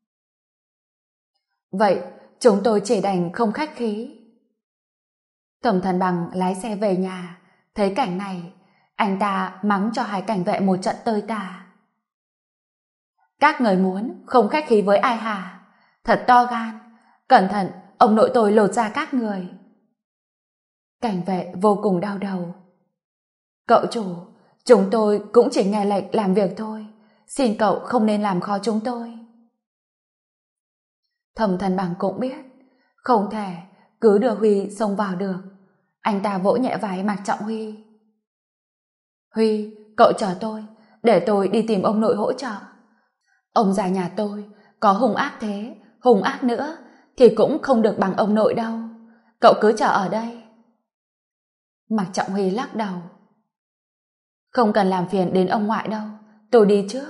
Vậy chúng tôi chỉ đành không khách khí. Thẩm Thần Bằng lái xe về nhà, thấy cảnh này, anh ta mắng cho hai cảnh vệ một trận tơi tả. Các người muốn không khách khí với ai hả? Thật to gan, cẩn thận ông nội tôi lột ra các người. Cảnh vệ vô cùng đau đầu. Cậu chủ, chúng tôi cũng chỉ nghe lệnh làm việc thôi, xin cậu không nên làm khó chúng tôi. Thẩm Thần Bằng cũng biết không thể cứ đưa Huy xông vào được. Anh ta vỗ nhẹ vai Mạc Trọng Huy. Huy, cậu chờ tôi, để tôi đi tìm ông nội hỗ trợ. Ông già nhà tôi có hung ác thế, hung ác nữa thì cũng không được bằng ông nội đâu. Cậu cứ chờ ở đây. Mạc Trọng Huy lắc đầu. Không cần làm phiền đến ông ngoại đâu, tôi đi trước.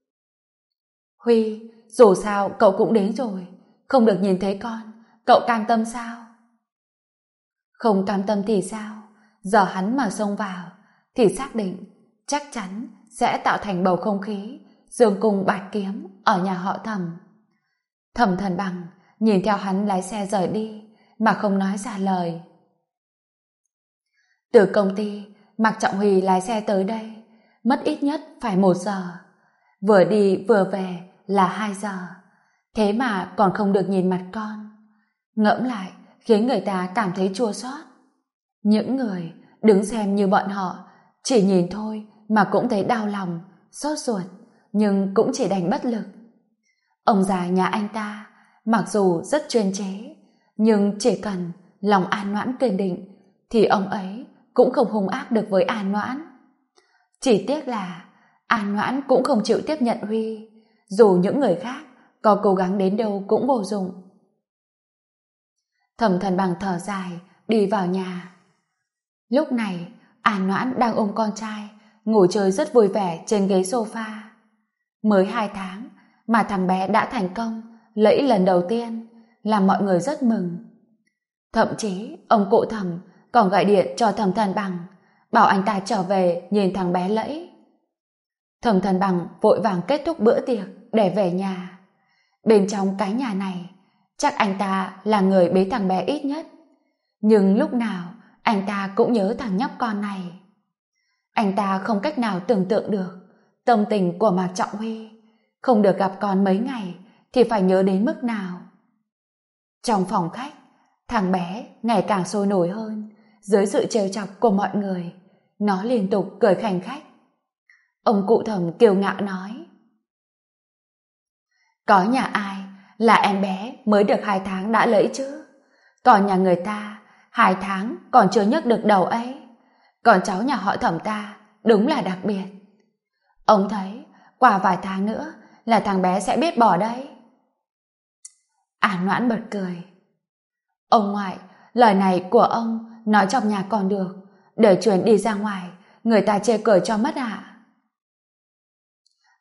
Huy, dù sao cậu cũng đến rồi, không được nhìn thấy con, cậu cam tâm sao? Không cam tâm thì sao? Giờ hắn mà xông vào thì xác định chắc chắn sẽ tạo thành bầu không khí dương cung bạt kiếm ở nhà họ Thẩm. Thẩm Thần Bằng nhìn theo hắn lái xe rời đi mà không nói ra lời. Từ công ty, Mạc Trọng Huy lái xe tới đây mất ít nhất phải 1 giờ. Vừa đi vừa về là 2 giờ. Thế mà còn không được nhìn mặt con. Ngẫm lại khiến người ta cảm thấy chua xót. Những người đứng xem như bọn họ chỉ nhìn thôi mà cũng thấy đau lòng, xót ruột, nhưng cũng chỉ đành bất lực. Ông già nhà anh ta mặc dù rất chuyên chế, nhưng chỉ cần lòng An Noãn kiên định thì ông ấy cũng không hung ác được với An Noãn. Chỉ tiếc là An Noãn cũng không chịu tiếp nhận Huy, dù những người khác có cố gắng đến đâu cũng vô dụng. Thẩm Thần Bằng thở dài đi vào nhà. Lúc này An Noãn đang ôm con trai ngủ chơi rất vui vẻ trên ghế sofa. Mới 2 tháng mà thằng bé đã thành công lẫy lần đầu tiên, làm mọi người rất mừng. Thậm chí ông cụ Thẩm còn gọi điện cho Thẩm Thần Bằng bảo anh ta trở về nhìn thằng bé lẫy. Thẩm Thần Bằng vội vàng kết thúc bữa tiệc để về nhà. Bên trong cái nhà này chắc anh ta là người bế thằng bé ít nhất, nhưng lúc nào anh ta cũng nhớ thằng nhóc con này. Anh ta không cách nào tưởng tượng được tâm tình của Mạc Trọng Huy không được gặp con mấy ngày thì phải nhớ đến mức nào. Trong phòng khách, thằng bé ngày càng sôi nổi hơn dưới sự trêu chọc của mọi người. Nó liên tục cười khanh khách. Ông cụ Thẩm kiêu ngạo nói: có nhà ai là em bé mới được 2 tháng đã lẫy chứ? Còn nhà người ta 2 tháng còn chưa nhấc được đầu ấy. Còn cháu nhà họ Thẩm ta đúng là đặc biệt. Ông thấy qua vài tháng nữa là thằng bé sẽ biết bỏ đấy. An Noãn bật cười. Ông ngoại, lời này của ông nói trong nhà còn được, để truyền đi ra ngoài người ta chê cười cho mất ạ.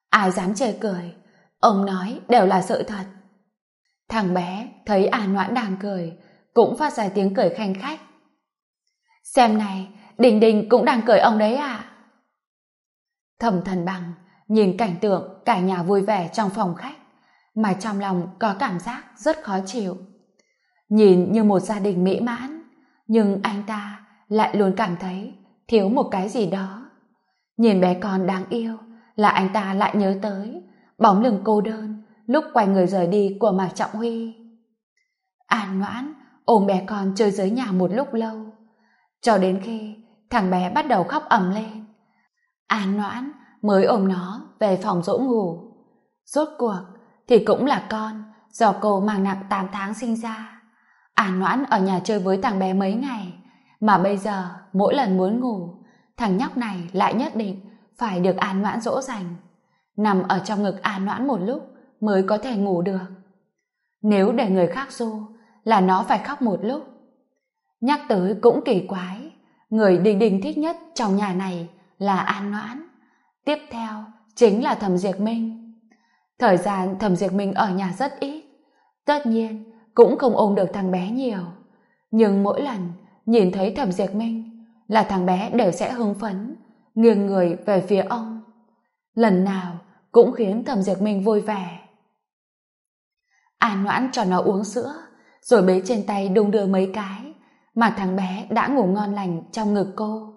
Ai dám chê cười, ông nói đều là sự thật. Thằng bé thấy An Noãn đang cười, cũng phát ra tiếng cười khanh khách. Xem này, Đình Đình cũng đang cười ông đấy à? Thẩm Thần Bằng nhìn cảnh tượng cả nhà vui vẻ trong phòng khách, mà trong lòng có cảm giác rất khó chịu. Nhìn như một gia đình mỹ mãn, nhưng anh ta lại luôn cảm thấy thiếu một cái gì đó. Nhìn bé con đáng yêu là anh ta lại nhớ tới bóng lưng cô đơn lúc quay người rời đi của Mạc Trọng Huy. An Noãn ôm bé con chơi dưới nhà một lúc lâu, cho đến khi thằng bé bắt đầu khóc ầm lên, An Noãn mới ôm nó về phòng dỗ ngủ. Rốt cuộc thì cũng là con do cô mang nặng 8 tháng sinh ra. An Noãn ở nhà chơi với thằng bé mấy ngày, mà bây giờ mỗi lần muốn ngủ, thằng nhóc này lại nhất định phải được An Noãn dỗ dành, nằm ở trong ngực An Noãn một lúc mới có thể ngủ được. Nếu để người khác du là nó phải khóc một lúc. Nhắc tới cũng kỳ quái, người Đình Đình thích nhất trong nhà này là An Noãn, tiếp theo chính là Thẩm Diệp Minh. Thời gian Thẩm Diệp Minh ở nhà rất ít, tất nhiên cũng không ôm được thằng bé nhiều, nhưng mỗi lần nhìn thấy Thẩm Diệp Minh là thằng bé đều sẽ hưng phấn, nghiêng người về phía ông. Lần nào cũng khiến Thẩm Diệp Minh vui vẻ. An Noãn cho nó uống sữa, rồi bế trên tay đung đưa mấy cái, mà thằng bé đã ngủ ngon lành trong ngực cô.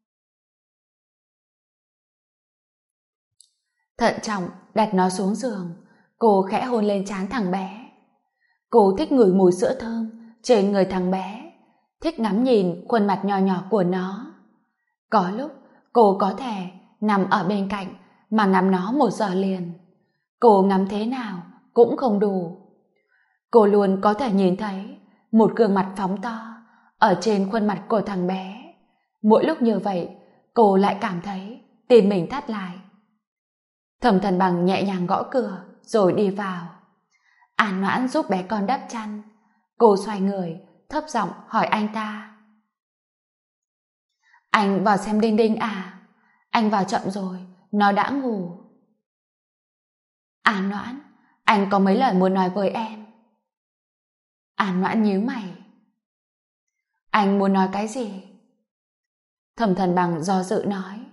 Thận trọng đặt nó xuống giường, cô khẽ hôn lên trán thằng bé. Cô thích ngửi mùi sữa thơm trên người thằng bé, thích ngắm nhìn khuôn mặt nhỏ nhỏ của nó. Có lúc cô có thể nằm ở bên cạnh mà ngắm nó 1 giờ liền. Cô ngắm thế nào cũng không đủ. Cô luôn có thể nhìn thấy một gương mặt phóng to ở trên khuôn mặt của thằng bé. Mỗi lúc như vậy, cô lại cảm thấy tim mình thắt lại. Thẩm Thần Bằng nhẹ nhàng gõ cửa rồi đi vào. An Noãn giúp bé con đắp chăn. Cô xoay người, thấp giọng hỏi anh ta. Anh vào xem Đinh Đinh à? Anh vào chậm rồi, nó đã ngủ. An Noãn, anh có mấy lời muốn nói với em. An Noãn nhíu mày. Anh muốn nói cái gì? Thẩm Thần Bằng do dự nói.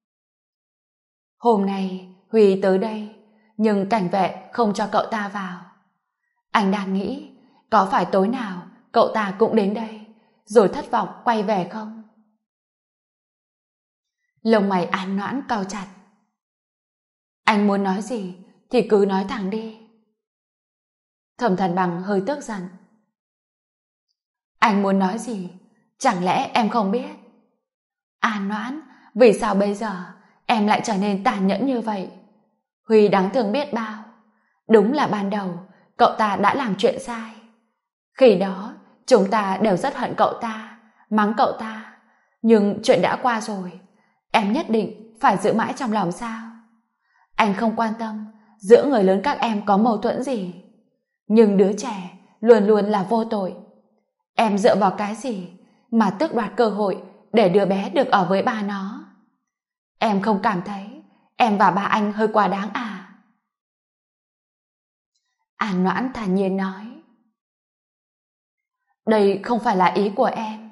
Hôm nay Huy tới đây, nhưng cảnh vệ không cho cậu ta vào. Anh đang nghĩ có phải tối nào cậu ta cũng đến đây rồi thất vọng quay về không? Lông mày An Noãn cau chặt. Anh muốn nói gì thì cứ nói thẳng đi. Thẩm Thần Bằng hơi tức giận. Anh muốn nói gì? Chẳng lẽ em không biết? An Noãn, vì sao bây giờ em lại trở nên tàn nhẫn như vậy? Huy đáng thương biết bao. Đúng là ban đầu cậu ta đã làm chuyện sai. Khi đó chúng ta đều rất hận cậu ta, mắng cậu ta. Nhưng chuyện đã qua rồi, em nhất định phải giữ mãi trong lòng sao? Anh không quan tâm giữa người lớn các em có mâu thuẫn gì, nhưng đứa trẻ luôn luôn là vô tội. Em dựa vào cái gì mà tước đoạt cơ hội để đứa bé được ở với ba nó? Em không cảm thấy em và ba anh hơi quá đáng à? An Noãn thản nhiên nói. Đây không phải là ý của em.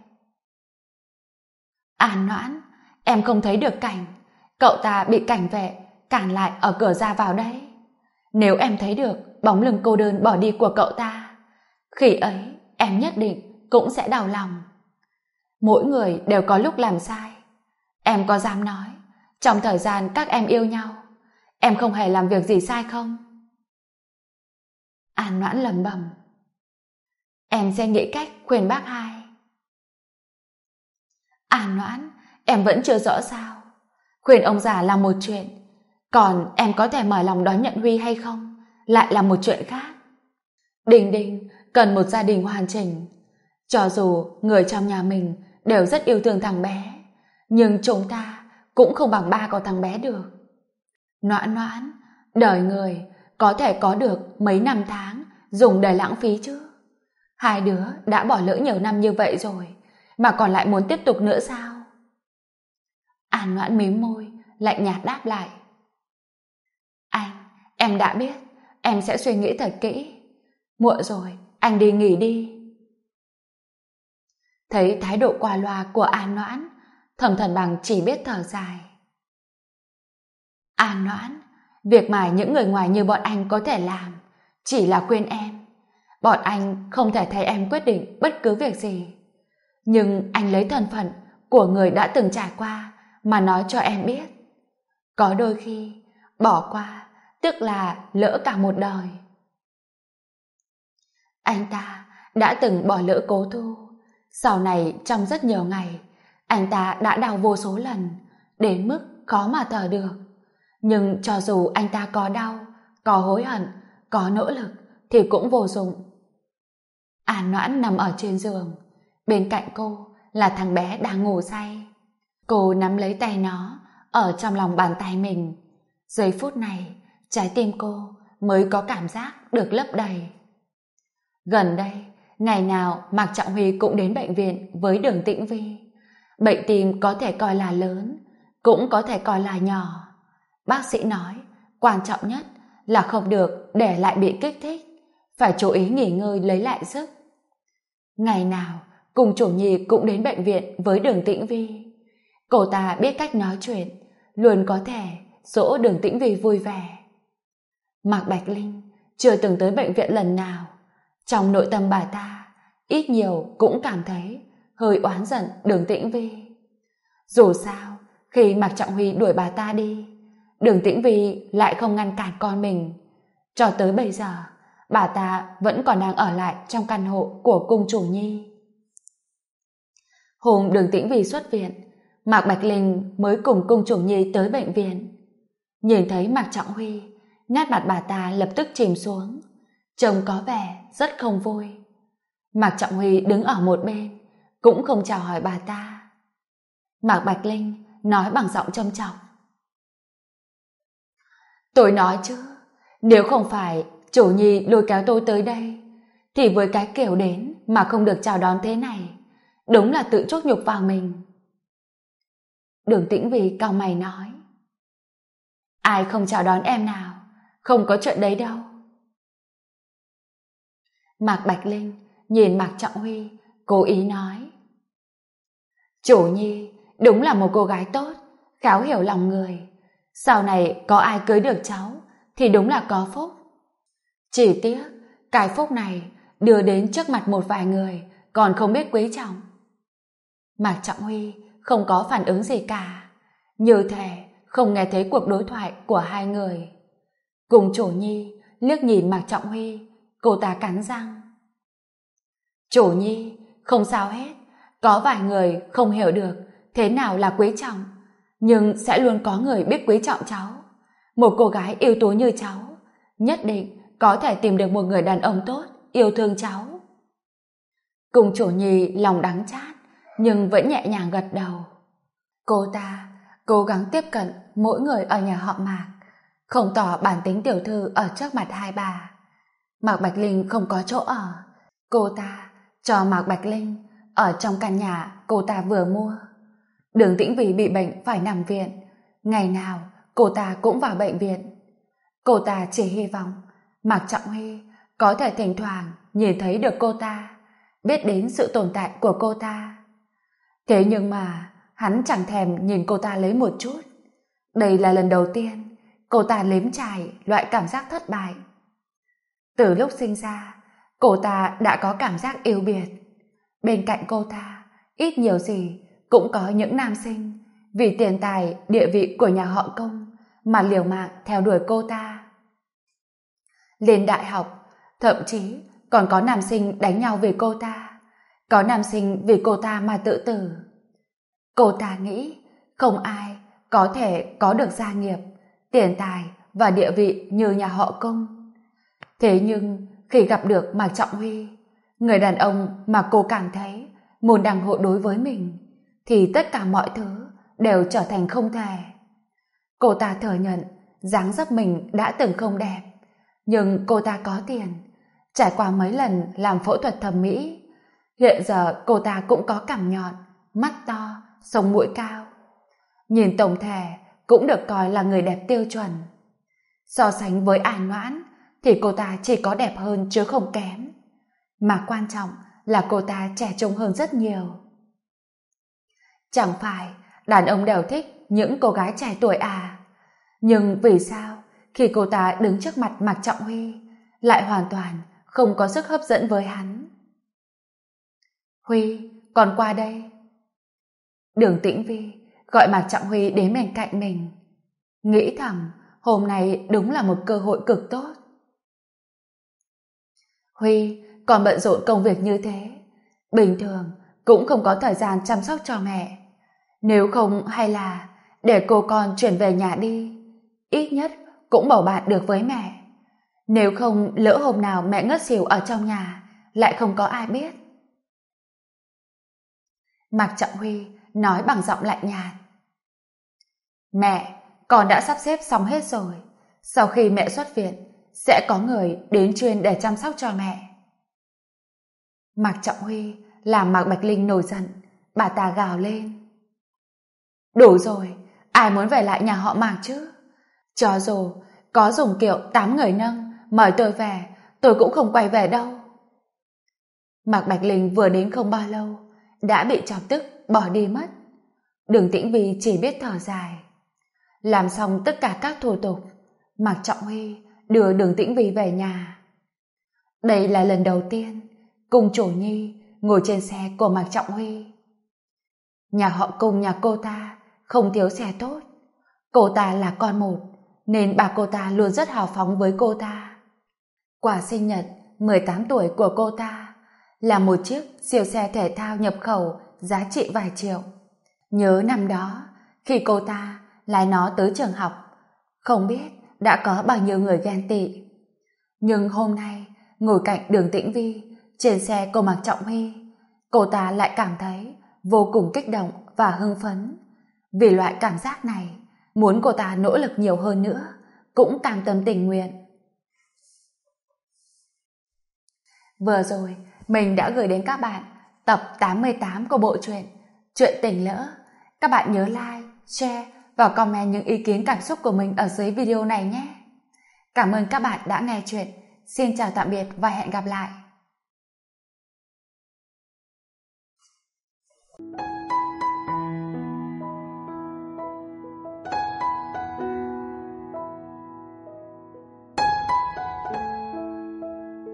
An Noãn, em không thấy được cảnh cậu ta bị cảnh vệ cản lại ở cửa ra vào đấy. Nếu em thấy được bóng lưng cô đơn bỏ đi của cậu ta, khi ấy em nhất định cũng sẽ đau lòng. Mỗi người đều có lúc làm sai. Em có dám nói trong thời gian các em yêu nhau, em không hề làm việc gì sai không? An Noãn lẩm bẩm. Em sẽ nghĩ cách khuyên bác hai. An Noãn, em vẫn chưa rõ sao? Khuyên ông già là một chuyện, còn em có thể mở lòng đón nhận Huy hay không lại là một chuyện khác. Đình Đình cần một gia đình hoàn chỉnh. Cho dù người trong nhà mình đều rất yêu thương thằng bé, nhưng chúng ta cũng không bằng ba của thằng bé được. Noãn Noãn, đời người có thể có được mấy năm tháng dùng để lãng phí chứ? Hai đứa đã bỏ lỡ nhiều năm như vậy rồi mà còn lại muốn tiếp tục nữa sao? An Noãn mím môi, lạnh nhạt đáp lại. em đã biết, em sẽ suy nghĩ thật kỹ. Muộn rồi, anh đi nghỉ đi. Thấy thái độ qua loa của An Noãn, Thẩm Thần Bằng chỉ biết thở dài. An Noãn, việc mà những người ngoài như bọn anh có thể làm chỉ là khuyên em. Bọn anh không thể thay em quyết định bất cứ việc gì. Nhưng anh lấy thân phận của người đã từng trải qua mà nói cho em biết. Có đôi khi, bỏ qua tức là lỡ cả một đời. Anh ta đã từng bỏ lỡ Cố Thu. Sau này trong rất nhiều ngày, anh ta đã đau vô số lần, đến mức khó mà thở được. Nhưng cho dù anh ta có đau, có hối hận, có nỗ lực, thì cũng vô dụng. An Noãn nằm ở trên giường, bên cạnh cô là thằng bé đang ngủ say. Cô nắm lấy tay nó ở trong lòng bàn tay mình. Giây phút này, trái tim cô mới có cảm giác được lấp đầy. Gần đây, ngày nào Mạc Trọng Huy cũng đến bệnh viện với Đường Tĩnh Vi. Bệnh tim có thể coi là lớn, cũng có thể coi là nhỏ. Bác sĩ nói, quan trọng nhất là không được để lại bị kích thích, phải chú ý nghỉ ngơi lấy lại sức. Ngày nào, cùng chủ nhi cũng đến bệnh viện với Đường Tĩnh Vi. Cô ta biết cách nói chuyện, luôn có thể dỗ Đường Tĩnh Vi vui vẻ. Mạc Bạch Linh chưa từng tới bệnh viện lần nào. Trong nội tâm bà ta, ít nhiều cũng cảm thấy hơi oán giận Đường Tĩnh Vi. Dù sao, khi Mạc Trọng Huy đuổi bà ta đi, Đường Tĩnh Vi lại không ngăn cản con mình. Cho tới bây giờ, bà ta vẫn còn đang ở lại trong căn hộ của cung chủ nhi. Hôm Đường Tĩnh Vi xuất viện, Mạc Bạch Linh mới cùng cung chủ nhi tới bệnh viện. Nhìn thấy Mạc Trọng Huy, nét mặt bà ta lập tức chìm xuống, trông có vẻ rất không vui. Mạc Trọng Huy đứng ở một bên, cũng không chào hỏi bà ta. Mạc Bạch Linh nói bằng giọng trầm trọng. Tôi nói chứ, nếu không phải chủ nhi lôi kéo tôi tới đây, thì với cái kiểu đến mà không được chào đón thế này, đúng là tự chuốc nhục vào mình. Đường Tĩnh Vi cau mày nói. Ai không chào đón em nào, không có chuyện đấy đâu. Mạc Bạch Linh nhìn Mạc Trọng Huy, cố ý nói. Chủ nhi đúng là một cô gái tốt, khéo hiểu lòng người. Sau này có ai cưới được cháu thì đúng là có phúc. Chỉ tiếc cái phúc này đưa đến trước mặt một vài người còn không biết quý trọng. Mạc Trọng Huy không có phản ứng gì cả, như thể không nghe thấy cuộc đối thoại của hai người. Cùng chủ nhi liếc nhìn Mạc Trọng Huy, cô ta cắn răng. Chủ nhi, không sao hết, có vài người không hiểu được thế nào là quý trọng, nhưng sẽ luôn có người biết quý trọng cháu. Một cô gái ưu tú như cháu, nhất định có thể tìm được một người đàn ông tốt, yêu thương cháu. Cùng chủ nhi lòng đắng chát, nhưng vẫn nhẹ nhàng gật đầu. Cô ta cố gắng tiếp cận mỗi người ở nhà họ Mạc, không tỏ bản tính tiểu thư ở trước mặt hai bà. Mạc Bạch Linh không có chỗ ở, cô ta cho Mạc Bạch Linh ở trong căn nhà cô ta vừa mua. Đường Tĩnh Vi bị bệnh phải nằm viện, ngày nào cô ta cũng vào bệnh viện. Cô ta chỉ hy vọng Mạc Trọng Huy có thể thỉnh thoảng nhìn thấy được cô ta, biết đến sự tồn tại của cô ta. Thế nhưng mà hắn chẳng thèm nhìn cô ta lấy một chút. Đây là lần đầu tiên cô ta nếm trải loại cảm giác thất bại. Từ lúc sinh ra, cô ta đã có cảm giác yêu biệt. Bên cạnh cô ta, ít nhiều gì cũng có những nam sinh vì tiền tài, địa vị của nhà họ Công mà liều mạng theo đuổi cô ta. Lên đại học, thậm chí còn có nam sinh đánh nhau vì cô ta, có nam sinh vì cô ta mà tự tử. Cô ta nghĩ không ai có thể có được gia nghiệp, tiền tài và địa vị như nhà họ Công. Thế nhưng khi gặp được Mạc Trọng Huy, người đàn ông mà cô cảm thấy môn đăng hộ đối với mình, thì tất cả mọi thứ đều trở thành không thể. Cô ta thừa nhận dáng dấp mình đã từng không đẹp, nhưng cô ta có tiền, trải qua mấy lần làm phẫu thuật thẩm mỹ. Hiện giờ cô ta cũng có cằm nhọn, mắt to, sống mũi cao. Nhìn tổng thể cũng được coi là người đẹp tiêu chuẩn. So sánh với An Noãn thì cô ta chỉ có đẹp hơn chứ không kém. Mà quan trọng là cô ta trẻ trung hơn rất nhiều. Chẳng phải đàn ông đều thích những cô gái trẻ tuổi à? Nhưng vì sao khi cô ta đứng trước mặt Mạc Trọng Huy lại hoàn toàn không có sức hấp dẫn với hắn? Huy, còn qua đây. Đường Tĩnh Vi gọi Mạc Trọng Huy đến bên cạnh mình. Nghĩ thầm, hôm nay đúng là một cơ hội cực tốt. Huy còn bận rộn công việc như thế, bình thường cũng không có thời gian chăm sóc cho mẹ. Nếu không hay là để cô con chuyển về nhà đi, ít nhất cũng bầu bạn được với mẹ. Nếu không lỡ hôm nào mẹ ngất xỉu ở trong nhà, lại không có ai biết. Mạc Trọng Huy nói bằng giọng lạnh nhạt. Mẹ, con đã sắp xếp xong hết rồi. Sau khi mẹ xuất viện, sẽ có người đến chuyên để chăm sóc cho mẹ. Mạc Trọng Huy làm Mạc Bạch Linh nổi giận, bà ta gào lên. Đủ rồi, ai muốn về lại nhà họ Mạc chứ? Cho dù có dùng kiệu 8 người nâng mời tôi về, tôi cũng không quay về đâu. Mạc Bạch Linh vừa đến không bao lâu đã bị chọc tức bỏ đi mất. Đường Tĩnh Vi chỉ biết thở dài. Làm xong tất cả các thủ tục, Mạc Trọng Huy đưa Đường Tĩnh Vi về nhà. Đây là lần đầu tiên Cung Chủ Nhi ngồi trên xe của Mạc Trọng Huy. Nhà họ Cung nhà cô ta không thiếu xe tốt. Cô ta là con một nên bà cô ta luôn rất hào phóng với cô ta. Quà sinh nhật 18 tuổi của cô ta là một chiếc siêu xe thể thao nhập khẩu giá trị vài triệu. Nhớ năm đó khi cô ta lái nó tới trường học, không biết đã có bao nhiêu người ghen tị. Nhưng hôm nay ngồi cạnh Đường Tĩnh Vi trên xe của Mạc Trọng Huy, cô ta lại cảm thấy vô cùng kích động và hưng phấn. Vì loại cảm giác này, muốn cô ta nỗ lực nhiều hơn nữa cũng cam tâm tình nguyện. Vừa rồi mình đã gửi đến các bạn tập 88 của bộ truyện Chuyện Tình Lỡ. Các bạn nhớ like, share và comment những ý kiến cảm xúc của mình ở dưới video này nhé. Cảm ơn các bạn đã nghe chuyện. Xin chào tạm biệt và hẹn gặp lại.